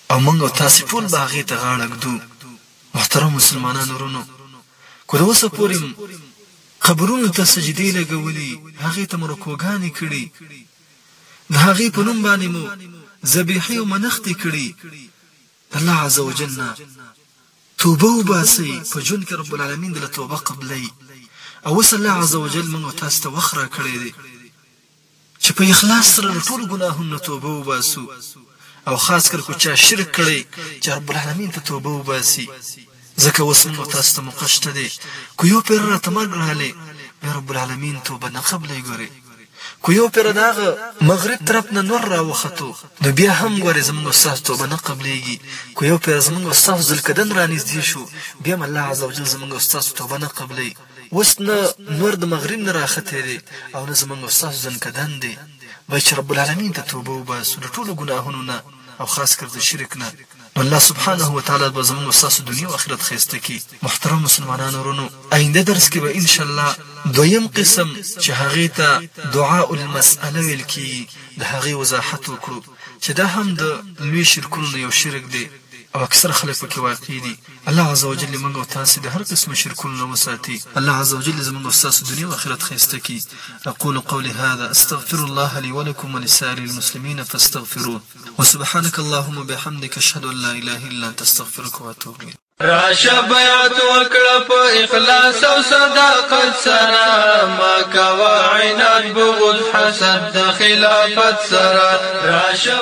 او موږ او تاسې ټول به هغې ته غاړه ږدو. محترم مسلمانانو ورونو، که د اوسه پورې قبرونو ته سجدې لګولي، هغې ته مو رکوګانې کړي، د هغې په نوم باندې مو ذبیحې او منښتې کړي، د الله عز وجل نه توبه وباسئ. په ژوند کې رب العالمین دله توبه قبلوي. او اوس الله عز وجل موږ او تاسو ته وخت راکړی دی چې په اخلاص سره له ټولو ګناهونو توبه وباسو، او خاص کر کو چا شرک کړی چې رب العالمین ته توبه وباسي. ځکه اوس موږ او تاسو ته موقع شته دی، که یو پیر راته مرګ راغلی بیا رب العالمین توبه نه قبلوي. ګورئ، که یو پیر د هغه مغرب طرف نه نور راوختو نو بیا هم ګورئ زموږ او ستاسو توبه نه قبلیږي. که یو پیر زموږ او ستاسو ذوالقدن رانږدې شو بیا هم الله عز وجل زموږ او ستاسو توبه نه قبلوي. اوس نه نور د مغرب نه راختې دی او نه زموږ او ستاسو ذوالقدن دی. وایي چې رب العالمین ته توبه وباسو له ټولو ګناهونو نه او خاص کر د شرک نه، نو الله سبحانه وتعالی به زموږ او ستاسو دنیا او آخرت ښایسته کړي. محترم مسلمانانو ورونو، آینده درس کې به انشاءالله دویم قسم چې هغې ته دعاء المسأله ویل کېږي د هغې وضاحت وکړو، چې دا هم د لوی شرکونو نه یو شرک دی او اکثر خلک پکې واقع دي. الله عز وجل موږ او تاسې د هر قسم شرکونو نه وساتي. الله عز وجل زموږ او ستاسو دنیا او آخرت ښایسته کړي. اقول قولي هذا استغفر الله لي ولكم ولسائر المسلمين فاستغفروه وسبحانك اللهم وبحمدك اشهد ان لا اله الا انت استغفرك واتوب اليك. راشه بیعت وکړه په اخلاص او صداقت سره، ما کوه عناد بغض حسد د خلافت سره. راشه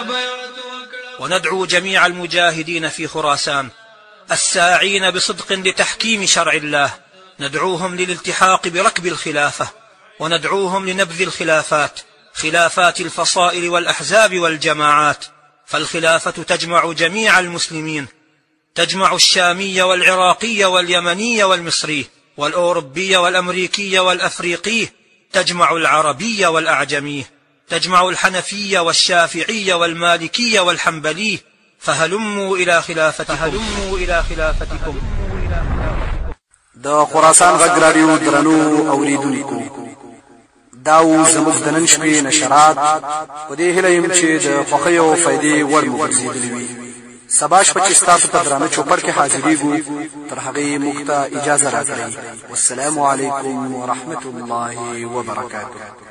وندعو جميع المجاهدين في خراسان الساعين بصدق لتحكيم شرع الله، ندعوهم للالتحاق بركب الخلافة، وندعوهم لنبذ الخلافات، خلافات الفصائل والأحزاب والجماعات، فالخلافة تجمع جميع المسلمين، تجمع الشامي والعراقي واليمني والمصري والأوروبي والأمريكي والأفريقي، تجمع العربي والأعجمي، تجمع الحنفي والشافعي والمالكي والحنبلي، فهلموا إلى خلافتكم. د خراسان غږ راډیو درنو اوریدونکو، دا و زموږ د نن شپې نشرات. په دې هیله یم چې د خوښۍ او فایدې وړ مو ګرځېدلي وي. سبا شپه چې ستاسو په درانه چوپړ کې حاضرېږو، تر هغې موږ ته اجازه راکړئ. والسلام علیکم ورحمة الله وبرکاته.